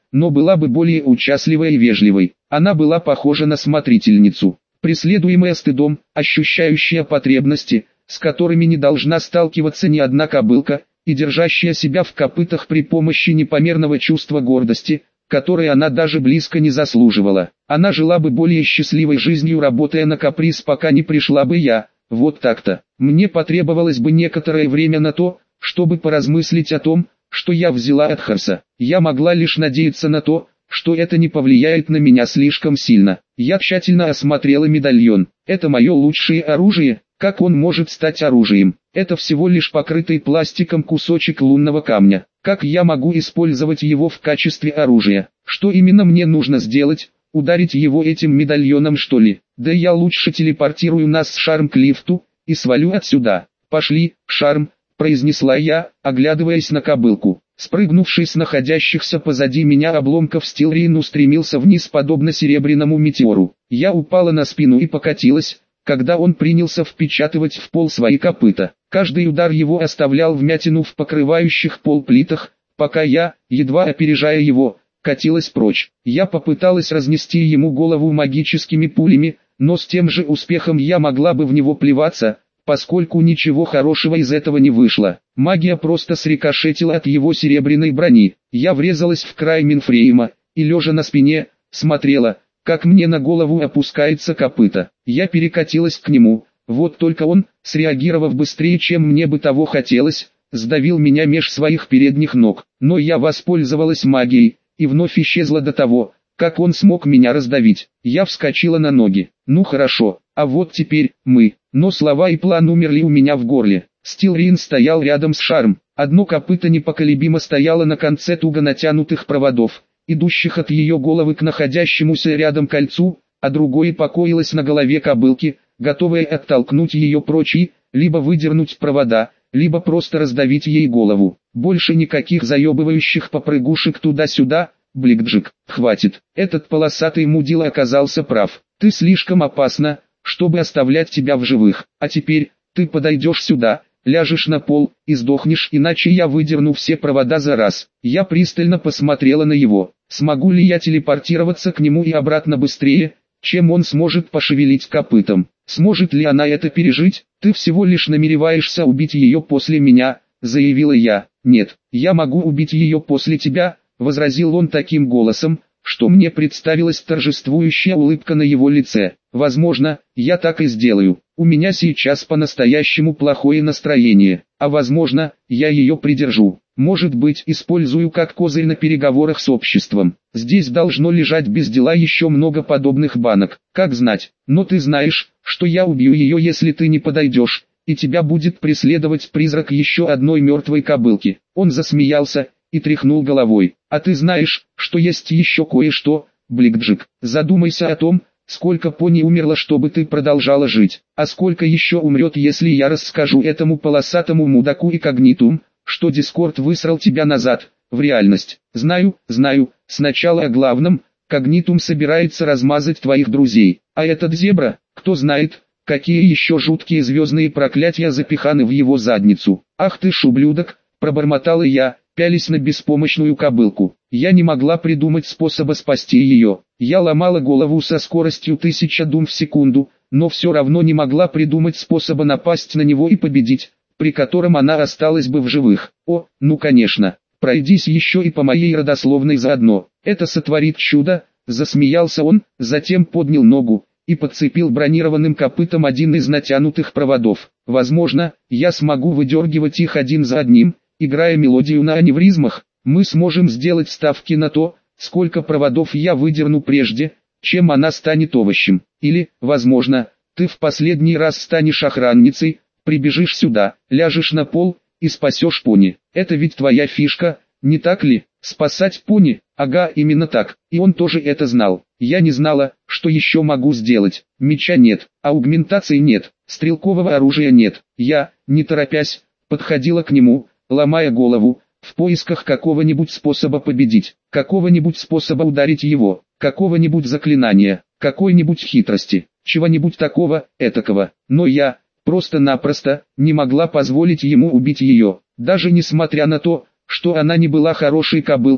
[SPEAKER 1] но была бы более участливой и вежливой. Она была похожа на смотрительницу, преследуемая стыдом, ощущающая потребности, с которыми не должна сталкиваться ни одна кобылка, и держащая себя в копытах при помощи непомерного чувства гордости, которое она даже близко не заслуживала. Она жила бы более счастливой жизнью, работая на каприз, пока не пришла бы я. Вот так-то. Мне потребовалось бы некоторое время на то, чтобы поразмыслить о том, что я взяла от Харса. Я могла лишь надеяться на то, что это не повлияет на меня слишком сильно. Я тщательно осмотрела медальон. Это мое лучшее оружие. Как он может стать оружием? Это всего лишь покрытый пластиком кусочек лунного камня. Как я могу использовать его в качестве оружия? Что именно мне нужно сделать? Ударить его этим медальоном, что ли? Да я лучше телепортирую нас с Шарм к лифту и свалю отсюда. Пошли, Шарм, произнесла я, оглядываясь на кобылку. Спрыгнувший с находящихся позади меня обломков Стилрин устремился вниз подобно серебряному метеору. Я упала на спину и покатилась, когда он принялся впечатывать в пол свои копыта. Каждый удар его оставлял вмятину в покрывающих пол плитах, пока я, едва опережая его, катилась прочь. Я попыталась разнести ему голову магическими пулями, но с тем же успехом я могла бы в него плеваться, поскольку ничего хорошего из этого не вышло. Магия просто срикошетила от его серебряной брони. Я врезалась в край Минфрейма, и лежа на спине, смотрела, как мне на голову опускается копыто. Я перекатилась к нему, вот только он, среагировав быстрее, чем мне бы того хотелось, сдавил меня меж своих передних ног. Но я воспользовалась магией, и вновь исчезла до того, как он смог меня раздавить. Я вскочила на ноги. Ну хорошо, а вот теперь мы. Но слова и план умерли у меня в горле. Стилрин стоял рядом с Шарм. Одно копыто непоколебимо стояло на конце туго натянутых проводов, идущих от ее головы к находящемуся рядом кольцу, а другое покоилось на голове кобылки, готовое оттолкнуть ее прочь и, либо выдернуть провода, либо просто раздавить ей голову. Больше никаких заебывающих попрыгушек туда-сюда. Бликджик, хватит. Этот полосатый мудила оказался прав. Ты слишком опасна, чтобы оставлять тебя в живых. А теперь, ты подойдешь сюда, ляжешь на пол и сдохнешь, иначе я выдерну все провода за раз. Я пристально посмотрела на его. Смогу ли я телепортироваться к нему и обратно быстрее, чем он сможет пошевелить копытом? Сможет ли она это пережить? Ты всего лишь намереваешься убить ее после меня, заявила я. Нет, я могу убить ее после тебя, возразил он таким голосом, что мне представилась торжествующая улыбка на его лице. Возможно, я так и сделаю. У меня сейчас по-настоящему плохое настроение, а возможно, я ее придержу. Может быть, использую как козырь на переговорах с обществом. Здесь должно лежать без дела еще много подобных банок. Как знать, но ты знаешь, что я убью ее, если ты не подойдешь, и тебя будет преследовать призрак еще одной мертвой кобылки. Он засмеялся и тряхнул головой. А ты знаешь, что есть еще кое-что, Бликджик. Задумайся о том, сколько пони умерло, чтобы ты продолжала жить, а сколько еще умрет, если я расскажу этому полосатому мудаку и Когнитум, что Дискорд высрал тебя назад, в реальность. Знаю, знаю, сначала о главном. Когнитум собирается размазать твоих друзей, а этот зебра, кто знает, какие еще жуткие звездные проклятия запиханы в его задницу. Ах ты ж ублюдок, пробормотала я, пялись на беспомощную кобылку. Я не могла придумать способа спасти ее. Я ломала голову со скоростью тысяча дум в секунду, но все равно не могла придумать способа напасть на него и победить, при котором она осталась бы в живых. О, ну конечно, пройдись еще и по моей родословной заодно. Это сотворит чудо, засмеялся он, затем поднял ногу и подцепил бронированным копытом один из натянутых проводов. Возможно, я смогу выдергивать их один за одним, играя мелодию на аневризмах. Мы сможем сделать ставки на то, сколько проводов я выдерну прежде, чем она станет овощем. Или, возможно, ты в последний раз станешь охранницей, прибежишь сюда, ляжешь на пол и спасешь пони. Это ведь твоя фишка, не так ли? Спасать пони? Ага, именно так. И он тоже это знал. Я не знала, что еще могу сделать. Меча нет, аугментации нет, стрелкового оружия нет. Я, не торопясь, подходила к нему, ломая голову, в поисках какого-нибудь способа победить, какого-нибудь способа ударить его, какого-нибудь заклинания, какой-нибудь хитрости, чего-нибудь такого, этакого. Но я, просто-напросто, не могла позволить ему убить ее, даже несмотря на то, что она не была хорошей кобылкой,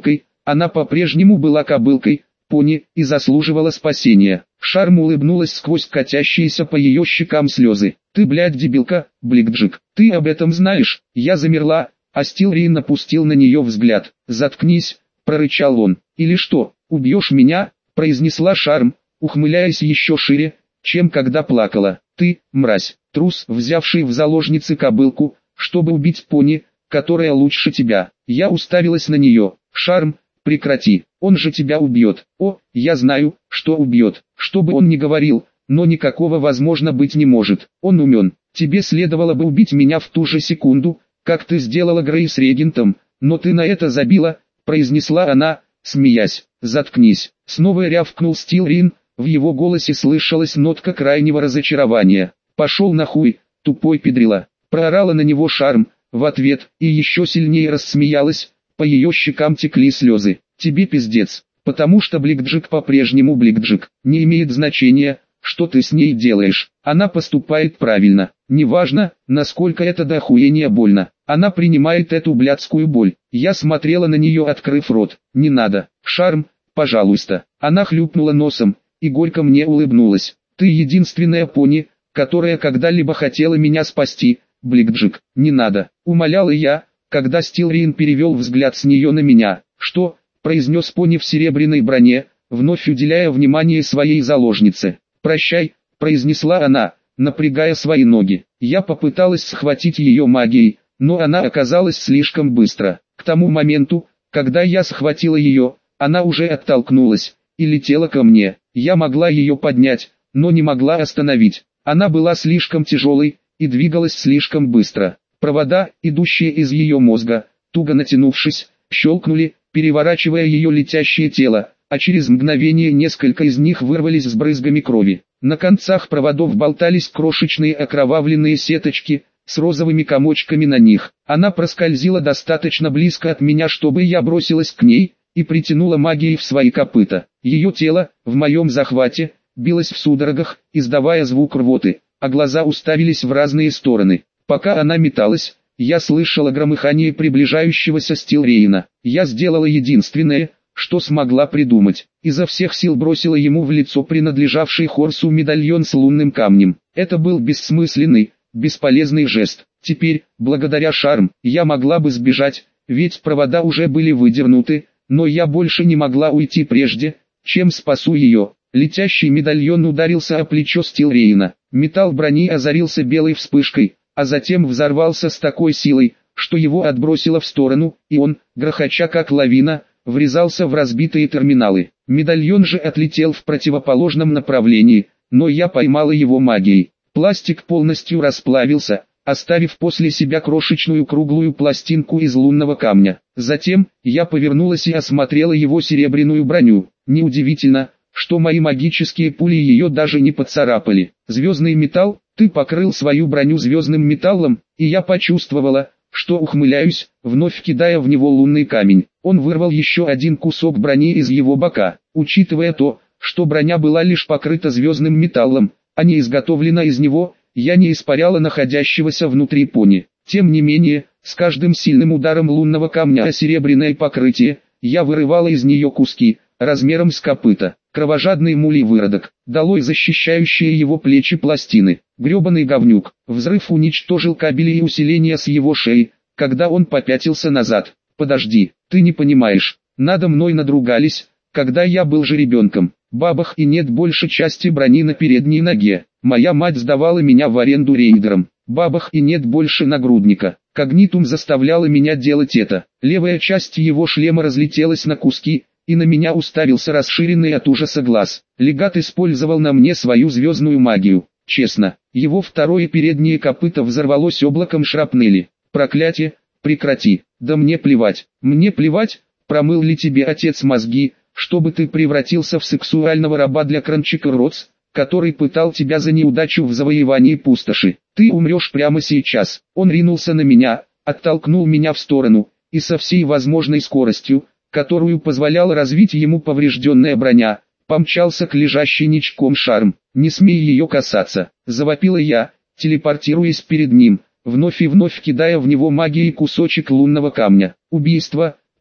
[SPEAKER 1] Она по-прежнему была кобылкой, пони, и заслуживала спасения. Шарм улыбнулась сквозь катящиеся по ее щекам слезы. «Ты, блядь, дебилка, Бликджик, ты об этом знаешь?» Я замерла, а Стилрейн напустил на нее взгляд. «Заткнись», — прорычал он. «Или что, убьешь меня?» — произнесла Шарм, ухмыляясь еще шире, чем когда плакала. «Ты, мразь, трус, взявший в заложницы кобылку, чтобы убить пони, которая лучше тебя». Я уставилась на нее. «Шарм, прекрати, он же тебя убьет». «О, я знаю, что убьет, что бы он ни говорил, но никакого возможно быть не может. Он умен. Тебе следовало бы убить меня в ту же секунду, как ты сделала Грей с регентом, но ты на это забила», — произнесла она, смеясь. «Заткнись», — снова рявкнул Стилрин, в его голосе слышалась нотка крайнего разочарования. «Пошел нахуй, тупой педрила», — проорала на него Шарм, в ответ, и еще сильнее рассмеялась, по ее щекам текли слезы. «Тебе пиздец, потому что Бликджик по-прежнему Бликджик, не имеет значения, что ты с ней делаешь, она поступает правильно, неважно, насколько это до охуения больно, она принимает эту блядскую боль». Я смотрела на нее, открыв рот. «Не надо, Шарм, пожалуйста». Она хлюпнула носом, и горько мне улыбнулась. «Ты единственная пони, которая когда-либо хотела меня спасти, Бликджик, не надо», — умоляла я, когда Стилрин перевел взгляд с нее на меня. «Что?» — произнес пони в серебряной броне, вновь уделяя внимание своей заложнице. «Прощай», — произнесла она, напрягая свои ноги. Я попыталась схватить ее магией, но она оказалась слишком быстро. К тому моменту, когда я схватила ее, она уже оттолкнулась и летела ко мне. Я могла ее поднять, но не могла остановить. Она была слишком тяжелой и двигалась слишком быстро. Провода, идущие из ее мозга, туго натянувшись, щелкнули, переворачивая ее летящее тело, а через мгновение несколько из них вырвались с брызгами крови. На концах проводов болтались крошечные окровавленные сеточки, с розовыми комочками на них. Она проскользила достаточно близко от меня, чтобы я бросилась к ней, и притянула магией в свои копыта. Ее тело, в моем захвате, билось в судорогах, издавая звук рвоты, а глаза уставились в разные стороны. Пока она металась, я слышала громыхание приближающегося Стилрейна. Я сделала единственное, что смогла придумать. Изо всех сил бросила ему в лицо принадлежавший Хорсу медальон с лунным камнем. Это был бессмысленный, бесполезный жест. Теперь, благодаря Шарм, я могла бы сбежать, ведь провода уже были выдернуты, но я больше не могла уйти прежде, чем спасу ее. Летящий медальон ударился о плечо Стилрейна. Металл брони озарился белой вспышкой, а затем взорвался с такой силой, что его отбросило в сторону, и он, грохоча как лавина, врезался в разбитые терминалы. Медальон же отлетел в противоположном направлении, но я поймала его магией. Пластик полностью расплавился, оставив после себя крошечную круглую пластинку из лунного камня. Затем, я повернулась и осмотрела его серебряную броню. Неудивительно, что мои магические пули ее даже не поцарапали. Звездный металл, ты покрыл свою броню звездным металлом, и я почувствовала, что ухмыляюсь, вновь кидая в него лунный камень. Он вырвал еще один кусок брони из его бока. Учитывая то, что броня была лишь покрыта звездным металлом, а не изготовлена из него, я не испаряла находящегося внутри пони. Тем не менее, с каждым сильным ударом лунного камня о серебряное покрытие, я вырывала из нее куски, размером с копыта. Кровожадный мулей выродок, долой защищающие его плечи пластины. Гребаный говнюк. Взрыв уничтожил кабели и усиления с его шеи, когда он попятился назад. «Подожди, ты не понимаешь, надо мной надругались, когда я был же ребенком». Бабах, и нет больше части брони на передней ноге. Моя мать сдавала меня в аренду рейдерам. Бабах, и нет больше нагрудника. Когнитум заставляла меня делать это. Левая часть его шлема разлетелась на куски, и на меня уставился расширенный от ужаса глаз. Легат использовал на мне свою звездную магию. Честно, его второе переднее копыто взорвалось облаком шрапнели. «Проклятие, прекрати!» «Да мне плевать, мне плевать, промыл ли тебе отец мозги, чтобы ты превратился в сексуального раба для Кранчика Ротс, который пытал тебя за неудачу в завоевании пустоши. Ты умрешь прямо сейчас». Он ринулся на меня, оттолкнул меня в сторону, и со всей возможной скоростью, которую позволяла развить ему поврежденная броня, помчался к лежащей ничком Шарм. «Не смей ее касаться», — завопила я, телепортируясь перед ним, вновь и вновь кидая в него магией кусочек лунного камня. «Убийство»,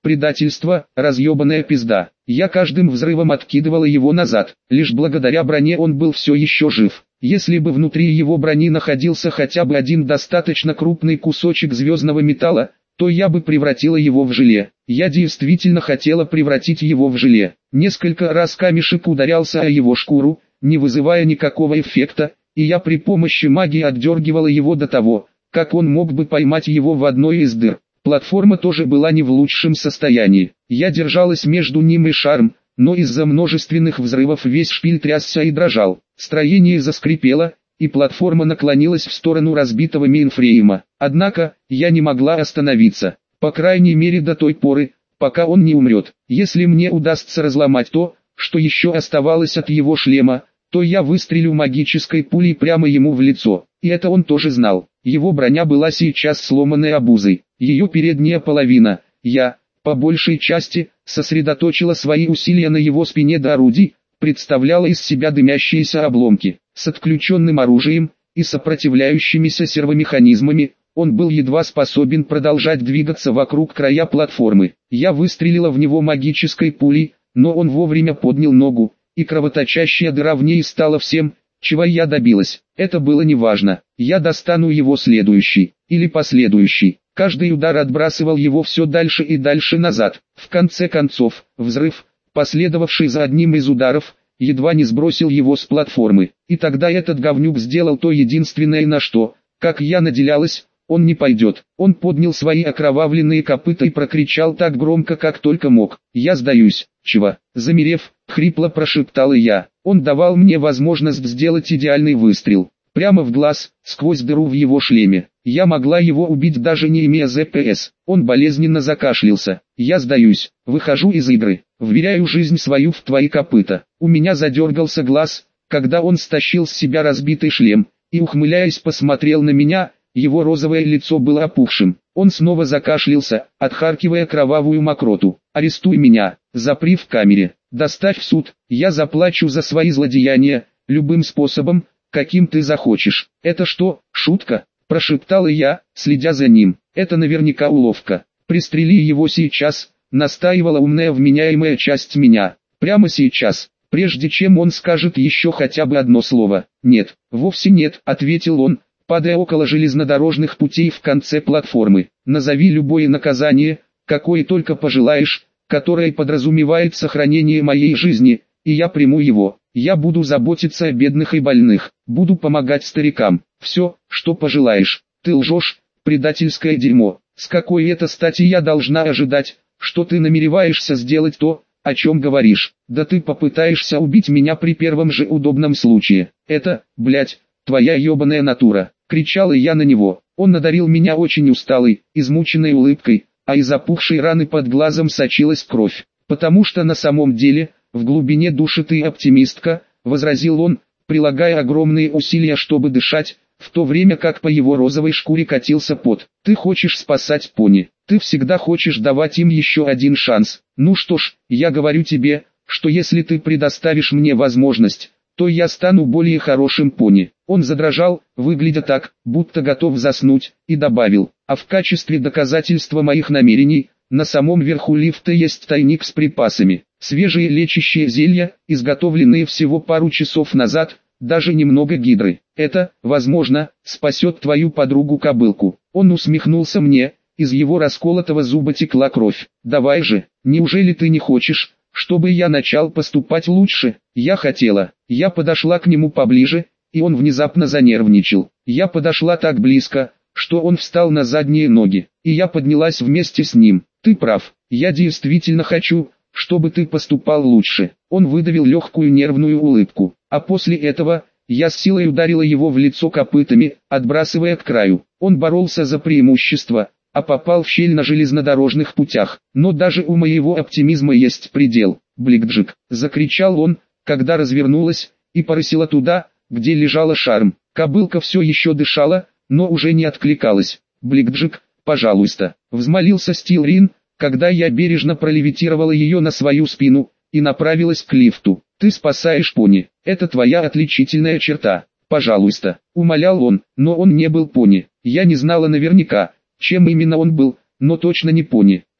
[SPEAKER 1] Предательство, разъебанная пизда. Я каждым взрывом откидывала его назад. Лишь благодаря броне он был все еще жив. Если бы внутри его брони находился хотя бы один достаточно крупный кусочек звездного металла, то я бы превратила его в желе. Я действительно хотела превратить его в желе. Несколько раз камешек ударялся о его шкуру, не вызывая никакого эффекта, и я при помощи магии отдергивала его до того, как он мог бы поймать его в одной из дыр. Платформа тоже была не в лучшем состоянии. Я держалась между ним и шаром, но из-за множественных взрывов весь шпиль трясся и дрожал. Строение заскрипело, и платформа наклонилась в сторону разбитого мейнфрейма. Однако, я не могла остановиться, по крайней мере до той поры, пока он не умрет. Если мне удастся разломать то, что еще оставалось от его шлема, то я выстрелю магической пулей прямо ему в лицо. И это он тоже знал. Его броня была сейчас сломанной обузой. Ее передняя половина, я, по большей части, сосредоточила свои усилия на его спине до орудий, представляла из себя дымящиеся обломки. С отключенным оружием и сопротивляющимися сервомеханизмами, он был едва способен продолжать двигаться вокруг края платформы. Я выстрелила в него магической пулей, но он вовремя поднял ногу, и кровоточащая дыра в ней стала всем, чего я добилась. Это было неважно. Я достану его следующий, или последующий. Каждый удар отбрасывал его все дальше и дальше назад. В конце концов, взрыв, последовавший за одним из ударов, едва не сбросил его с платформы. И тогда этот говнюк сделал то единственное, на что, как я надеялась, он не пойдет. Он поднял свои окровавленные копыта и прокричал так громко, как только мог: «Я сдаюсь». «Чего?» Замерев, хрипло прошептала я. Он давал мне возможность сделать идеальный выстрел. Прямо в глаз, сквозь дыру в его шлеме. Я могла его убить, даже не имея ЗПС. Он болезненно закашлялся. «Я сдаюсь. Выхожу из игры. Вверяю жизнь свою в твои копыта». У меня задергался глаз, когда он стащил с себя разбитый шлем, и, ухмыляясь, посмотрел на меня. Его розовое лицо было опухшим. Он снова закашлялся, отхаркивая кровавую мокроту. «Арестуй меня, запри в камере, доставь в суд, я заплачу за свои злодеяния, любым способом, каким ты захочешь». «Это что, шутка?» – прошептала я, следя за ним. «Это наверняка уловка. Пристрели его сейчас», – настаивала умная вменяемая часть меня. «Прямо сейчас, прежде чем он скажет еще хотя бы одно слово». «Нет, вовсе нет», – ответил он, падая около железнодорожных путей в конце платформы. «Назови любое наказание, какое только пожелаешь, которое подразумевает сохранение моей жизни, и я приму его. Я буду заботиться о бедных и больных, буду помогать старикам. Все, что пожелаешь». «Ты лжешь, предательское дерьмо. С какой это стати я должна ожидать, что ты намереваешься сделать то, о чем говоришь? Да ты попытаешься убить меня при первом же удобном случае. Это, блять, твоя ебаная натура», — кричала я на него. Он одарил меня очень усталой, измученной улыбкой, а из опухшей раны под глазом сочилась кровь. «Потому что на самом деле, в глубине души ты оптимистка», — возразил он, прилагая огромные усилия, чтобы дышать, в то время как по его розовой шкуре катился пот. «Ты хочешь спасать пони, ты всегда хочешь давать им еще один шанс. Ну что ж, я говорю тебе, что если ты предоставишь мне возможность, то я стану более хорошим пони». Он задрожал, выглядя так, будто готов заснуть, и добавил: «А в качестве доказательства моих намерений, на самом верху лифта есть тайник с припасами, свежие лечащие зелья, изготовленные всего пару часов назад, даже немного гидры. Это, возможно, спасет твою подругу-кобылку». Он усмехнулся мне, из его расколотого зуба текла кровь. «Давай же, неужели ты не хочешь, чтобы я начал поступать лучше?» Я хотела. Я подошла к нему поближе, и он внезапно занервничал. Я подошла так близко, что он встал на задние ноги, и я поднялась вместе с ним. «Ты прав, я действительно хочу, чтобы ты поступал лучше». Он выдавил легкую нервную улыбку, а после этого, я с силой ударила его в лицо копытами, отбрасывая к краю. Он боролся за преимущество, а попал в щель на железнодорожных путях. Но даже у моего оптимизма есть предел. «Бликджик!» — закричал он, когда развернулась, и порысила туда, где лежала шарм. Кобылка все еще дышала, но уже не откликалась. «Бликджик, пожалуйста!» — взмолился Стилрин, когда я бережно пролевитировала ее на свою спину и направилась к лифту. «Ты спасаешь пони, это твоя отличительная черта. Пожалуйста!» — умолял он, но он не был пони. Я не знала наверняка, чем именно он был, но точно не пони.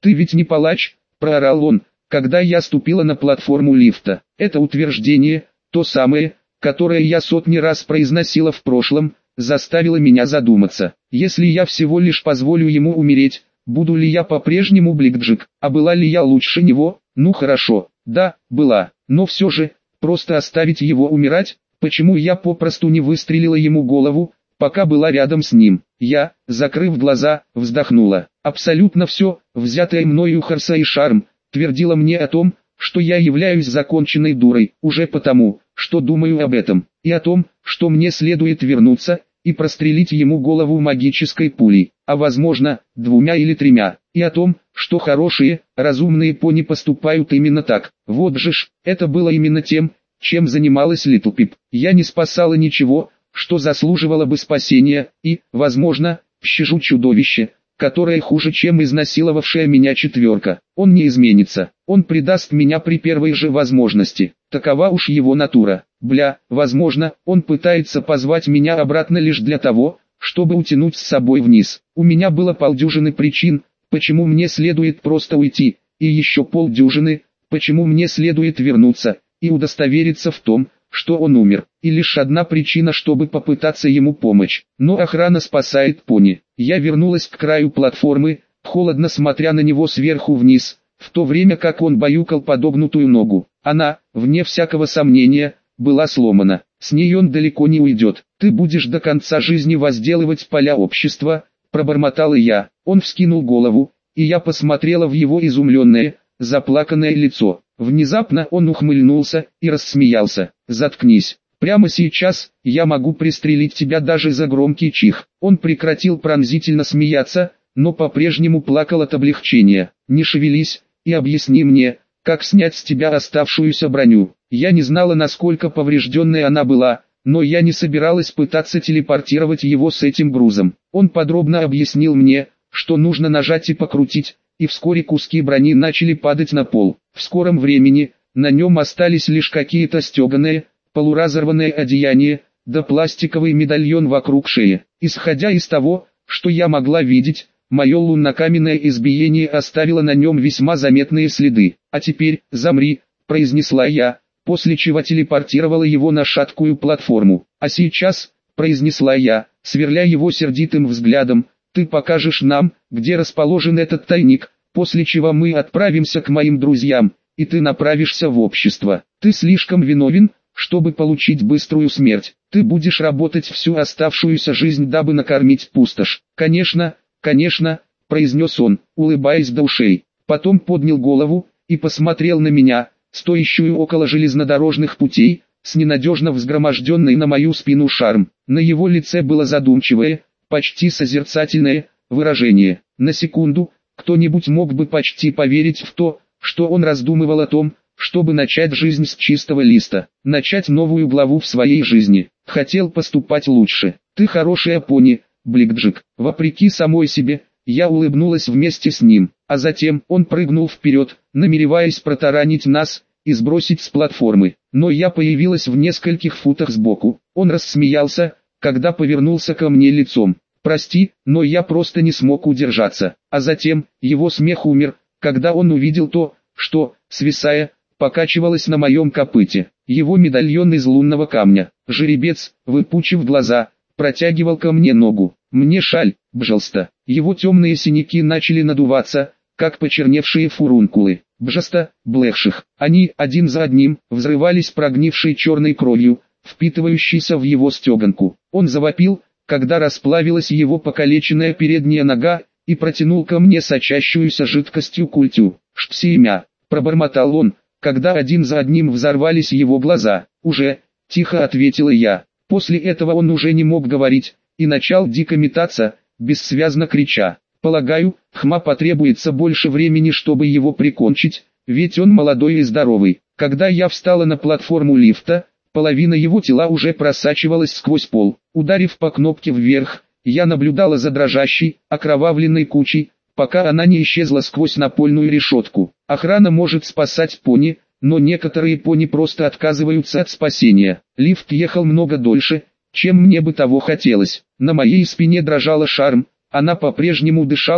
[SPEAKER 1] «Ты ведь не палач», – проорал он, когда я ступила на платформу лифта. Это утверждение, то самое, которое я сотни раз произносила в прошлом, заставило меня задуматься. Если я всего лишь позволю ему умереть, буду ли я по-прежнему Блэкджек, а была ли я лучше него? Ну хорошо, да, была, но все же, просто оставить его умирать, почему я попросту не выстрелила ему голову, пока была рядом с ним? Я, закрыв глаза, вздохнула. Абсолютно все, взятое мною Харса и Шарм, твердило мне о том, что я являюсь законченной дурой, уже потому, что думаю об этом, и о том, что мне следует вернуться и прострелить ему голову магической пулей, а возможно, двумя или тремя, и о том, что хорошие, разумные пони поступают именно так. Вот же ж, это было именно тем, чем занималась Литл Пип. Я не спасала ничего, что заслуживало бы спасения, и, возможно, щажу чудовище, которое хуже, чем изнасиловавшая меня четверка. Он не изменится, он предаст меня при первой же возможности, такова уж его натура. Бля, возможно, он пытается позвать меня обратно лишь для того, чтобы утянуть с собой вниз. У меня было полдюжины причин, почему мне следует просто уйти, и еще полдюжины, почему мне следует вернуться, и удостовериться в том, что он умер, и лишь одна причина, чтобы попытаться ему помочь. Но охрана спасает пони. Я вернулась к краю платформы, холодно смотря на него сверху вниз, в то время как он баюкал подогнутую ногу. Она, вне всякого сомнения, была сломана. С ней он далеко не уйдет. «Ты будешь до конца жизни возделывать поля общества», — пробормотал я. Он вскинул голову, и я посмотрела в его изумленное, заплаканное лицо. Внезапно он ухмыльнулся и рассмеялся. «Заткнись. Прямо сейчас я могу пристрелить тебя даже за громкий чих». Он прекратил пронзительно смеяться, но по-прежнему плакал от облегчения. «Не шевелись и объясни мне, как снять с тебя оставшуюся броню». Я не знала, насколько поврежденной она была, но я не собиралась пытаться телепортировать его с этим грузом. Он подробно объяснил мне, что нужно нажать и покрутить, и вскоре куски брони начали падать на пол. В скором времени, на нем остались лишь какие-то стеганые, полуразорванные одеяния, да пластиковый медальон вокруг шеи. Исходя из того, что я могла видеть, мое луннокаменное избиение оставило на нем весьма заметные следы. «А теперь, замри», — произнесла я, после чего телепортировала его на шаткую платформу. «А сейчас», — произнесла я, сверля его сердитым взглядом, «ты покажешь нам, где расположен этот тайник, после чего мы отправимся к моим друзьям, и ты направишься в общество. Ты слишком виновен, чтобы получить быструю смерть. Ты будешь работать всю оставшуюся жизнь, дабы накормить пустошь». «Конечно, конечно», — произнес он, улыбаясь до ушей. Потом поднял голову и посмотрел на меня, стоящую около железнодорожных путей, с ненадежно взгроможденной на мою спину Шарм. На его лице было задумчивое, почти созерцательное выражение. На секунду, кто-нибудь мог бы почти поверить в то, что он раздумывал о том, чтобы начать жизнь с чистого листа, начать новую главу в своей жизни. Хотел поступать лучше. «Ты хорошая пони, Блэкджек». Вопреки самой себе, я улыбнулась вместе с ним, а затем он прыгнул вперед, намереваясь протаранить нас и сбросить с платформы. Но я появилась в нескольких футах сбоку. Он рассмеялся, когда повернулся ко мне лицом. «Прости, но я просто не смог удержаться». А затем, его смех умер, когда он увидел то, что, свисая, покачивалось на моем копыте. Его медальон из лунного камня. Жеребец, выпучив глаза, протягивал ко мне ногу. «Мне шаль, бжалста». Его темные синяки начали надуваться, как почерневшие фурункулы. «Бжаста, блэхших». Они, один за одним, взрывались прогнившей черной кровью, впитывающейся в его стеганку. Он завопил, когда расплавилась его покалеченная передняя нога, и протянул ко мне сочащуюся жидкостью культю. «Шпсимя», — пробормотал он, когда один за одним взорвались его глаза. «Уже», — тихо ответила я. После этого он уже не мог говорить, и начал дико метаться, бессвязно крича. Полагаю, Хма потребуется больше времени, чтобы его прикончить, ведь он молодой и здоровый. Когда я встала на платформу лифта, половина его тела уже просачивалась сквозь пол. Ударив по кнопке вверх, я наблюдала за дрожащей, окровавленной кучей, пока она не исчезла сквозь напольную решетку. Охрана может спасать пони, но некоторые пони просто отказываются от спасения. Лифт ехал много дольше, чем мне бы того хотелось. На моей спине дрожала Шарм, она по-прежнему дышала,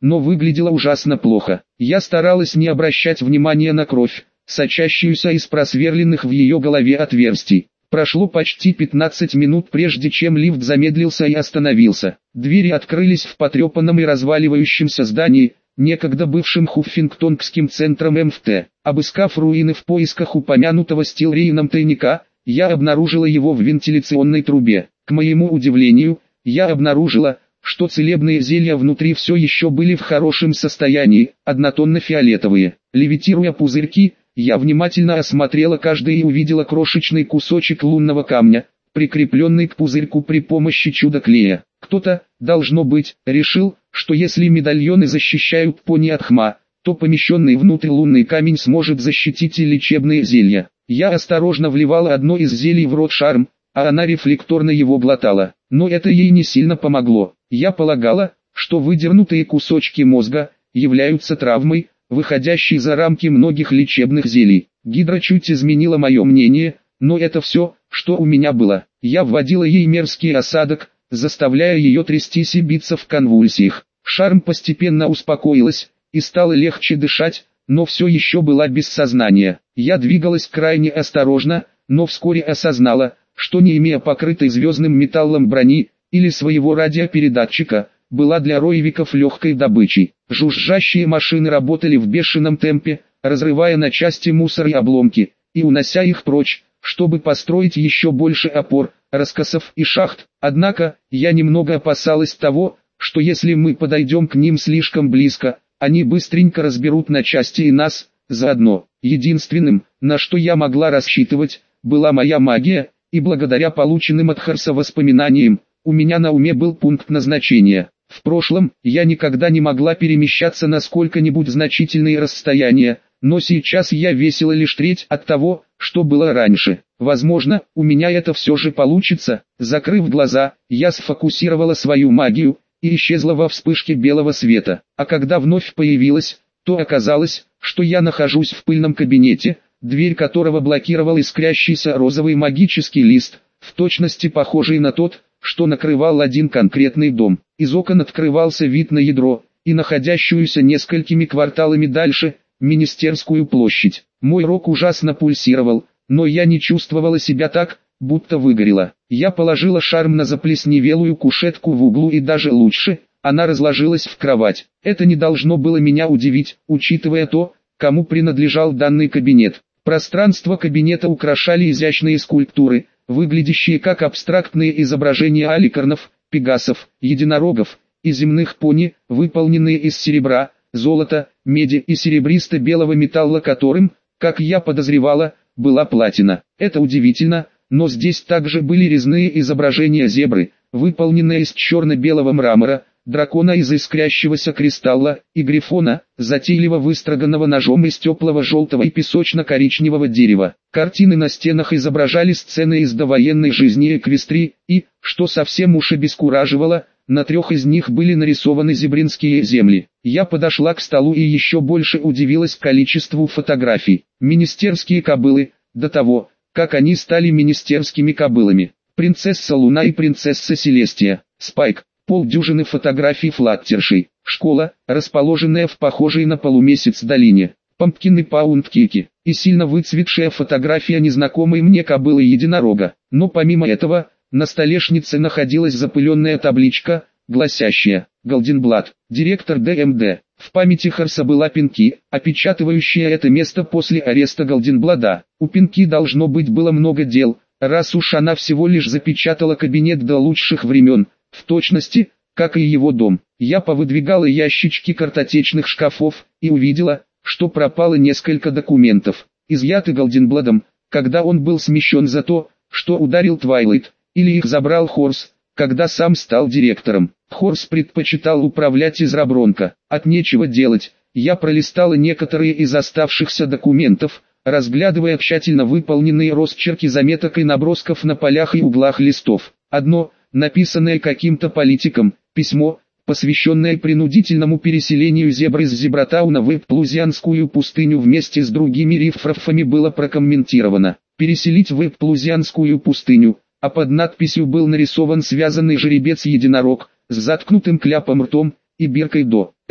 [SPEAKER 1] но выглядело ужасно плохо. Я старалась не обращать внимания на кровь, сочащуюся из просверленных в ее голове отверстий. Прошло почти пятнадцать минут, прежде чем лифт замедлился и остановился. Двери открылись в потрепанном и разваливающемся здании, некогда бывшим Хуффингтонским центром эм эф тэ. Обыскав руины в поисках упомянутого Стилрейном тайника, я обнаружила его в вентиляционной трубе. К моему удивлению, я обнаружила, что целебные зелья внутри все еще были в хорошем состоянии, однотонно-фиолетовые. Левитируя пузырьки, я внимательно осмотрела каждый и увидела крошечный кусочек лунного камня, прикрепленный к пузырьку при помощи чудо-клея. Кто-то, должно быть, решил, что если медальоны защищают пони от хма, то помещенный внутрь лунный камень сможет защитить и лечебные зелья. Я осторожно вливала одно из зелий в рот Шарм, а она рефлекторно его глотала. Но это ей не сильно помогло. Я полагала, что выдернутые кусочки мозга являются травмой, выходящей за рамки многих лечебных зелий. Гидра чуть изменила мое мнение, но это все, что у меня было. Я вводила ей мерзкий осадок, заставляя ее трястись и биться в конвульсиях. Шарм постепенно успокоилась, и стало легче дышать, но все еще была без сознания. Я двигалась крайне осторожно, но вскоре осознала, что не имея покрытой звездным металлом брони, или своего радиопередатчика, была для роевиков легкой добычей. Жужжащие машины работали в бешеном темпе, разрывая на части мусор и обломки, и унося их прочь, чтобы построить еще больше опор, раскосов и шахт. Однако, я немного опасалась того, что если мы подойдем к ним слишком близко, они быстренько разберут на части и нас, заодно. Единственным, на что я могла рассчитывать, была моя магия, и благодаря полученным от Харса воспоминаниям, у меня на уме был пункт назначения. В прошлом, я никогда не могла перемещаться на сколько-нибудь значительные расстояния, но сейчас я весила лишь треть от того, что было раньше. Возможно, у меня это все же получится. Закрыв глаза, я сфокусировала свою магию, и исчезла во вспышке белого света. А когда вновь появилась, то оказалось, что я нахожусь в пыльном кабинете, дверь которого блокировал искрящийся розовый магический лист, в точности похожий на тот, что накрывал один конкретный дом. Из окон открывался вид на ядро, и находящуюся несколькими кварталами дальше, Министерскую площадь. Мой рог ужасно пульсировал, но я не чувствовала себя так, будто выгорела. Я положила Шарм на заплесневелую кушетку в углу, и даже лучше, она разложилась в кровать. Это не должно было меня удивить, учитывая то, кому принадлежал данный кабинет. Пространство кабинета украшали изящные скульптуры, выглядящие как абстрактные изображения аликарнов, пегасов, единорогов и земных пони, выполненные из серебра, золота, меди и серебристо-белого металла, которым, как я подозревала, была платина. Это удивительно, но здесь также были резные изображения зебры, выполненные из черно-белого мрамора, дракона из искрящегося кристалла, и грифона, затейливо выстроганного ножом из теплого желтого и песочно-коричневого дерева. Картины на стенах изображали сцены из довоенной жизни Эквестрии, и, что совсем уж обескураживало, на трех из них были нарисованы зебринские земли. Я подошла к столу и еще больше удивилась количеству фотографий. Министерские кобылы, до того, как они стали министерскими кобылами. Принцесса Луна и принцесса Селестия, Спайк. Полдюжины фотографий флаттершей, школа, расположенная в похожей на полумесяц долине, Пампкин и Паундкеки, и сильно выцветшая фотография незнакомой мне кобылы-единорога. Но помимо этого, на столешнице находилась запыленная табличка, гласящая «Голденблат, директор дэ эм дэ». В памяти Харса была Пинки, опечатывающая это место после ареста Голденблада. У Пинки должно быть было много дел, раз уж она всего лишь запечатала кабинет до лучших времен. В точности, как и его дом. Я повыдвигала ящички картотечных шкафов, и увидела, что пропало несколько документов, изъяты Голденбладом, когда он был смещен за то, что ударил Твайлайт, или их забрал Хорс, когда сам стал директором. Хорс предпочитал управлять из Рабронка. От нечего делать, я пролистала некоторые из оставшихся документов, разглядывая тщательно выполненные росчерки заметок и набросков на полях и углах листов. Одно, написанное каким-то политиком, письмо, посвященное принудительному переселению зебр из Зебратауна в Эпплузианскую пустыню вместе с другими риффрафами, было прокомментировано. Переселить в Эпплузианскую пустыню, а под надписью был нарисован связанный жеребец-единорог, с заткнутым кляпом ртом, и биркой до.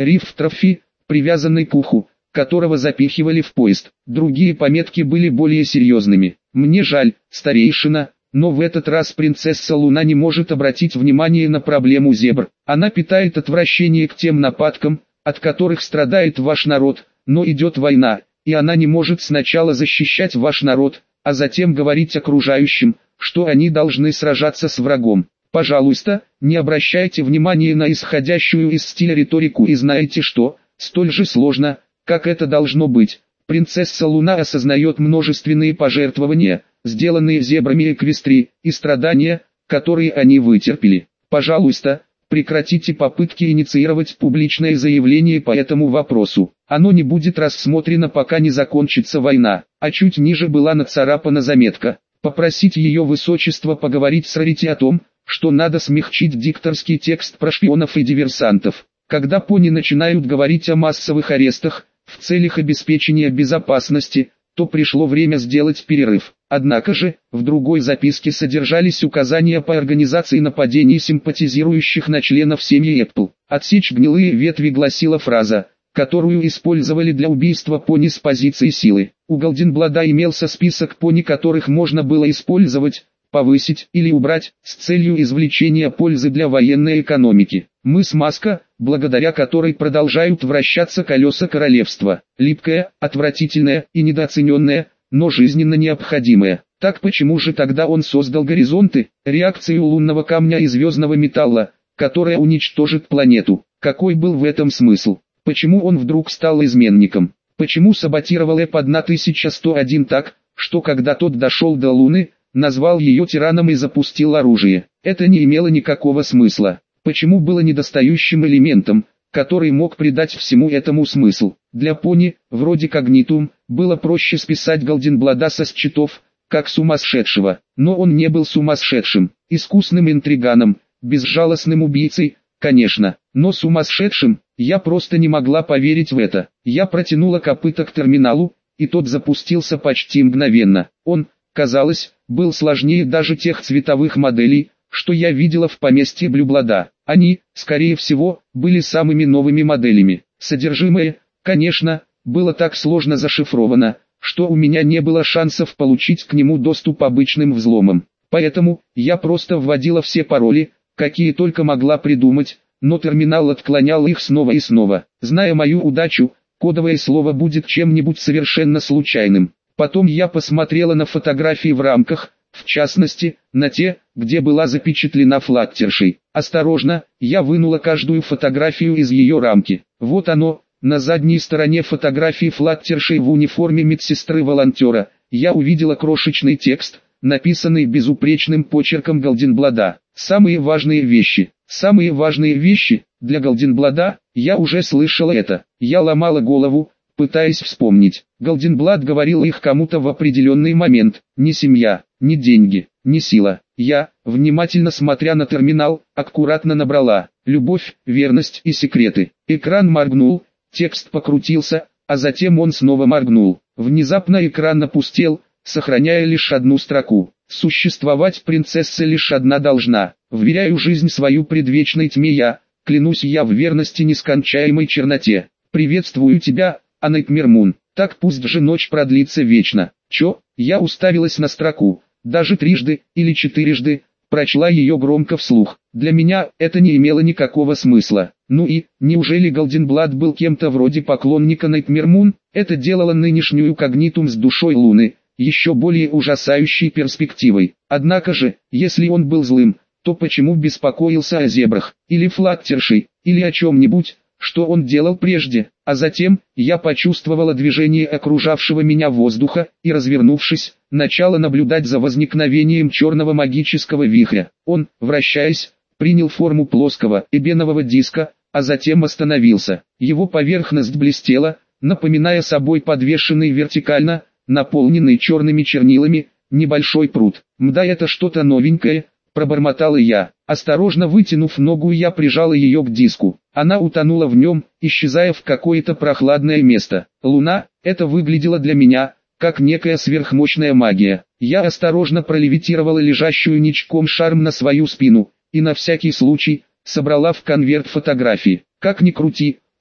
[SPEAKER 1] риф трофи, привязанный к уху, которого запихивали в поезд. Другие пометки были более серьезными. Мне жаль, старейшина, но в этот раз принцесса Луна не может обратить внимание на проблему зебр. Она питает отвращение к тем нападкам, от которых страдает ваш народ, но идет война, и она не может сначала защищать ваш народ, а затем говорить окружающим, что они должны сражаться с врагом. Пожалуйста, не обращайте внимания на исходящую из стиля риторику и знаете что, столь же сложно, как это должно быть. Принцесса Луна осознает множественные пожертвования, сделанные зебрами Эквестрии, и страдания, которые они вытерпели. Пожалуйста, прекратите попытки инициировать публичное заявление по этому вопросу. Оно не будет рассмотрено, пока не закончится война. А чуть ниже была нацарапана заметка. Попросить ее высочество поговорить с Рарити о том, что надо смягчить дикторский текст про шпионов и диверсантов. Когда пони начинают говорить о массовых арестах, в целях обеспечения безопасности, то пришло время сделать перерыв. Однако же, в другой записке содержались указания по организации нападений симпатизирующих на членов семьи Эппл. «Отсечь гнилые ветви» гласила фраза, которую использовали для убийства пони с позиции силы. У Голденблада имелся список пони, которых можно было использовать, повысить или убрать, с целью извлечения пользы для военной экономики. Мыс Маска, благодаря которой продолжают вращаться колеса королевства. Липкая, отвратительная и недооцененная, но жизненно необходимая. Так почему же тогда он создал горизонты, реакцию лунного камня и звездного металла, которая уничтожит планету? Какой был в этом смысл? Почему он вдруг стал изменником? Почему саботировал Эп тысяча сто один так, что когда тот дошел до Луны, назвал ее тираном и запустил оружие? Это не имело никакого смысла. Почему было недостающим элементом, который мог придать всему этому смысл? Для пони, вроде Когнитум, было проще списать Голденблада со счетов, как сумасшедшего. Но он не был сумасшедшим, искусным интриганом, безжалостным убийцей, конечно, но сумасшедшим. Я просто не могла поверить в это. Я протянула копыто к терминалу, и тот запустился почти мгновенно. Он, казалось, был сложнее даже тех цветовых моделей, что я видела в поместье Блюблада. Они, скорее всего, были самыми новыми моделями. Содержимое, конечно, было так сложно зашифровано, что у меня не было шансов получить к нему доступ обычным взломом. Поэтому, я просто вводила все пароли, какие только могла придумать, но терминал отклонял их снова и снова. Зная мою удачу, кодовое слово будет чем-нибудь совершенно случайным. Потом я посмотрела на фотографии в рамках, в частности, на те, где была запечатлена Флаттершей. Осторожно, я вынула каждую фотографию из ее рамки. Вот оно, на задней стороне фотографии Флаттершей в униформе медсестры-волонтера, я увидела крошечный текст, написанный безупречным почерком Голденблада. Самые важные вещи, самые важные вещи, для Голденблада, я уже слышала это. Я ломала голову, пытаясь вспомнить. Голденблад говорил их кому-то в определенный момент. Не семья, не деньги, не сила. Я, внимательно смотря на терминал, аккуратно набрала «любовь, верность и секреты». Экран моргнул, текст покрутился, а затем он снова моргнул. Внезапно экран опустел, сохраняя лишь одну строку. Существовать принцесса лишь одна должна. Вверяю жизнь свою предвечной тьме я, клянусь я в верности нескончаемой черноте. Приветствую тебя, Анайтмир Мун. Так пусть же ночь продлится вечно. Чё? Я уставилась на строку. Даже трижды, или четырежды, прочла ее громко вслух. Для меня это не имело никакого смысла. Ну и, неужели Голденблад был кем-то вроде поклонника Найтмир Мун? Это делало нынешнюю Когнитум с душой Луны еще более ужасающей перспективой. Однако же, если он был злым, то почему беспокоился о зебрах, или Флаттершей, или о чем-нибудь, что он делал прежде? А затем, я почувствовала движение окружавшего меня воздуха, и развернувшись, начала наблюдать за возникновением черного магического вихря. Он, вращаясь, принял форму плоского эбенового диска, а затем остановился. Его поверхность блестела, напоминая собой подвешенный вертикально, наполненный черными чернилами, небольшой пруд. «Мда, это что-то новенькое», — пробормотала я. Осторожно вытянув ногу, я прижала ее к диску. Она утонула в нем, исчезая в какое-то прохладное место. Луна, это выглядело для меня, как некая сверхмощная магия. Я осторожно пролевитировала лежащую ничком шарм на свою спину, и на всякий случай, собрала в конверт фотографии. Как ни крути,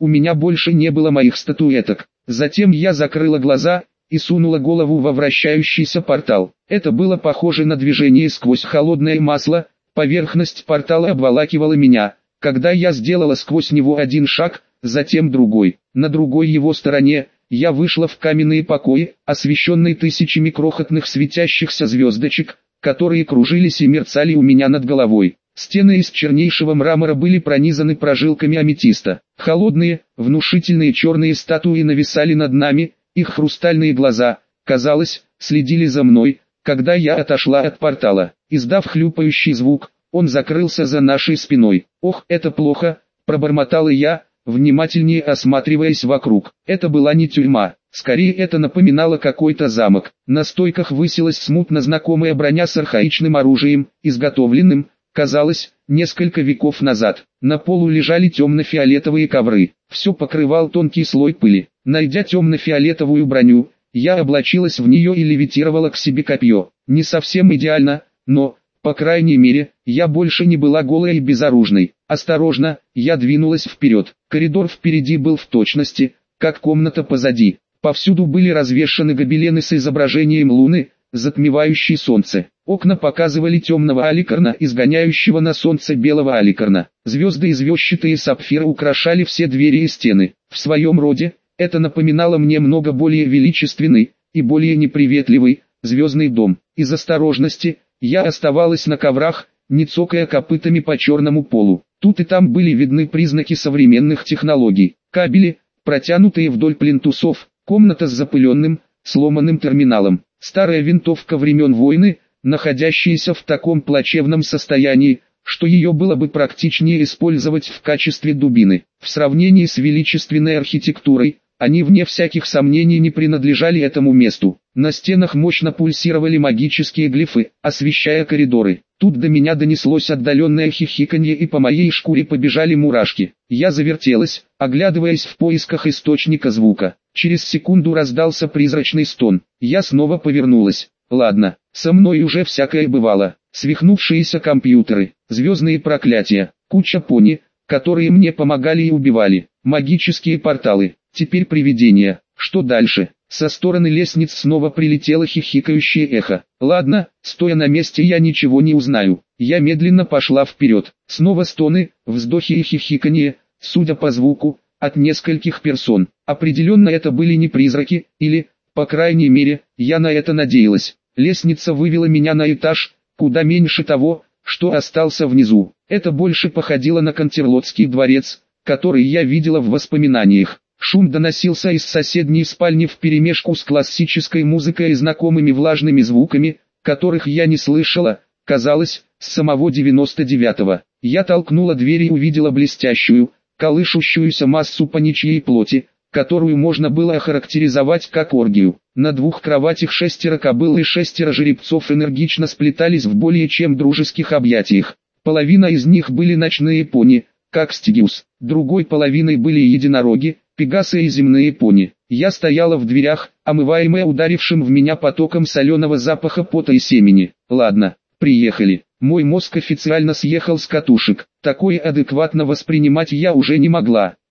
[SPEAKER 1] у меня больше не было моих статуэток. Затем я закрыла глаза и сунула голову во вращающийся портал. Это было похоже на движение сквозь холодное масло, поверхность портала обволакивала меня, когда я сделала сквозь него один шаг, затем другой. На другой его стороне я вышла в каменные покои, освещенные тысячами крохотных светящихся звездочек, которые кружились и мерцали у меня над головой. Стены из чернейшего мрамора были пронизаны прожилками аметиста. Холодные, внушительные черные статуи нависали над нами, их хрустальные глаза, казалось, следили за мной, когда я отошла от портала. Издав хлюпающий звук, он закрылся за нашей спиной. «Ох, это плохо», — пробормотала я, внимательнее осматриваясь вокруг. Это была не тюрьма, скорее это напоминало какой-то замок. На стойках высилась смутно знакомая броня с архаичным оружием, изготовленным, казалось, несколько веков назад. На полу лежали темно-фиолетовые ковры, все покрывал тонкий слой пыли. Найдя темно-фиолетовую броню, я облачилась в нее и левитировала к себе копье. Не совсем идеально, но, по крайней мере, я больше не была голой и безоружной. Осторожно, я двинулась вперед. Коридор впереди был в точности, как комната позади. Повсюду были развешаны гобелены с изображением луны, затмевающей солнце. Окна показывали темного аликарна, изгоняющего на солнце белого аликарна. Звезды и звездчатые сапфиры украшали все двери и стены. В своем роде, это напоминало мне много более величественный и более неприветливый звездный дом. Из осторожности, я оставалась на коврах, не цокая копытами по черному полу. Тут и там были видны признаки современных технологий. Кабели, протянутые вдоль плинтусов, комната с запыленным, сломанным терминалом. Старая винтовка времен войны, находящаяся в таком плачевном состоянии, что ее было бы практичнее использовать в качестве дубины. В сравнении с величественной архитектурой, они вне всяких сомнений не принадлежали этому месту. На стенах мощно пульсировали магические глифы, освещая коридоры. Тут до меня донеслось отдаленное хихиканье, и по моей шкуре побежали мурашки. Я завертелась, оглядываясь в поисках источника звука. Через секунду раздался призрачный стон. Я снова повернулась. Ладно, со мной уже всякое бывало. Свихнувшиеся компьютеры, звездные проклятия, куча пони, которые мне помогали и убивали, магические порталы, теперь привидения. Что дальше? Со стороны лестниц снова прилетело хихикающее эхо. Ладно, стоя на месте я ничего не узнаю. Я медленно пошла вперед. Снова стоны, вздохи и хихиканье, судя по звуку, от нескольких персон. Определенно это были не призраки, или, по крайней мере, я на это надеялась. Лестница вывела меня на этаж, куда меньше того, что остался внизу. Это больше походило на Контерлотский дворец, который я видела в воспоминаниях. Шум доносился из соседней спальни вперемешку с классической музыкой и знакомыми влажными звуками, которых я не слышала, казалось, с самого девяносто девятого. Я толкнула дверь и увидела блестящую, колышущуюся массу паничьей плоти, которую можно было охарактеризовать как оргию. На двух кроватях шестеро кобыл и шестеро жеребцов энергично сплетались в более чем дружеских объятиях. Половина из них были ночные пони, как Стигиус, другой половиной были единороги, пегасы и земные пони. Я стояла в дверях, омываемая ударившим в меня потоком соленого запаха пота и семени. Ладно, приехали. Мой мозг официально съехал с катушек. Такое адекватно воспринимать я уже не могла.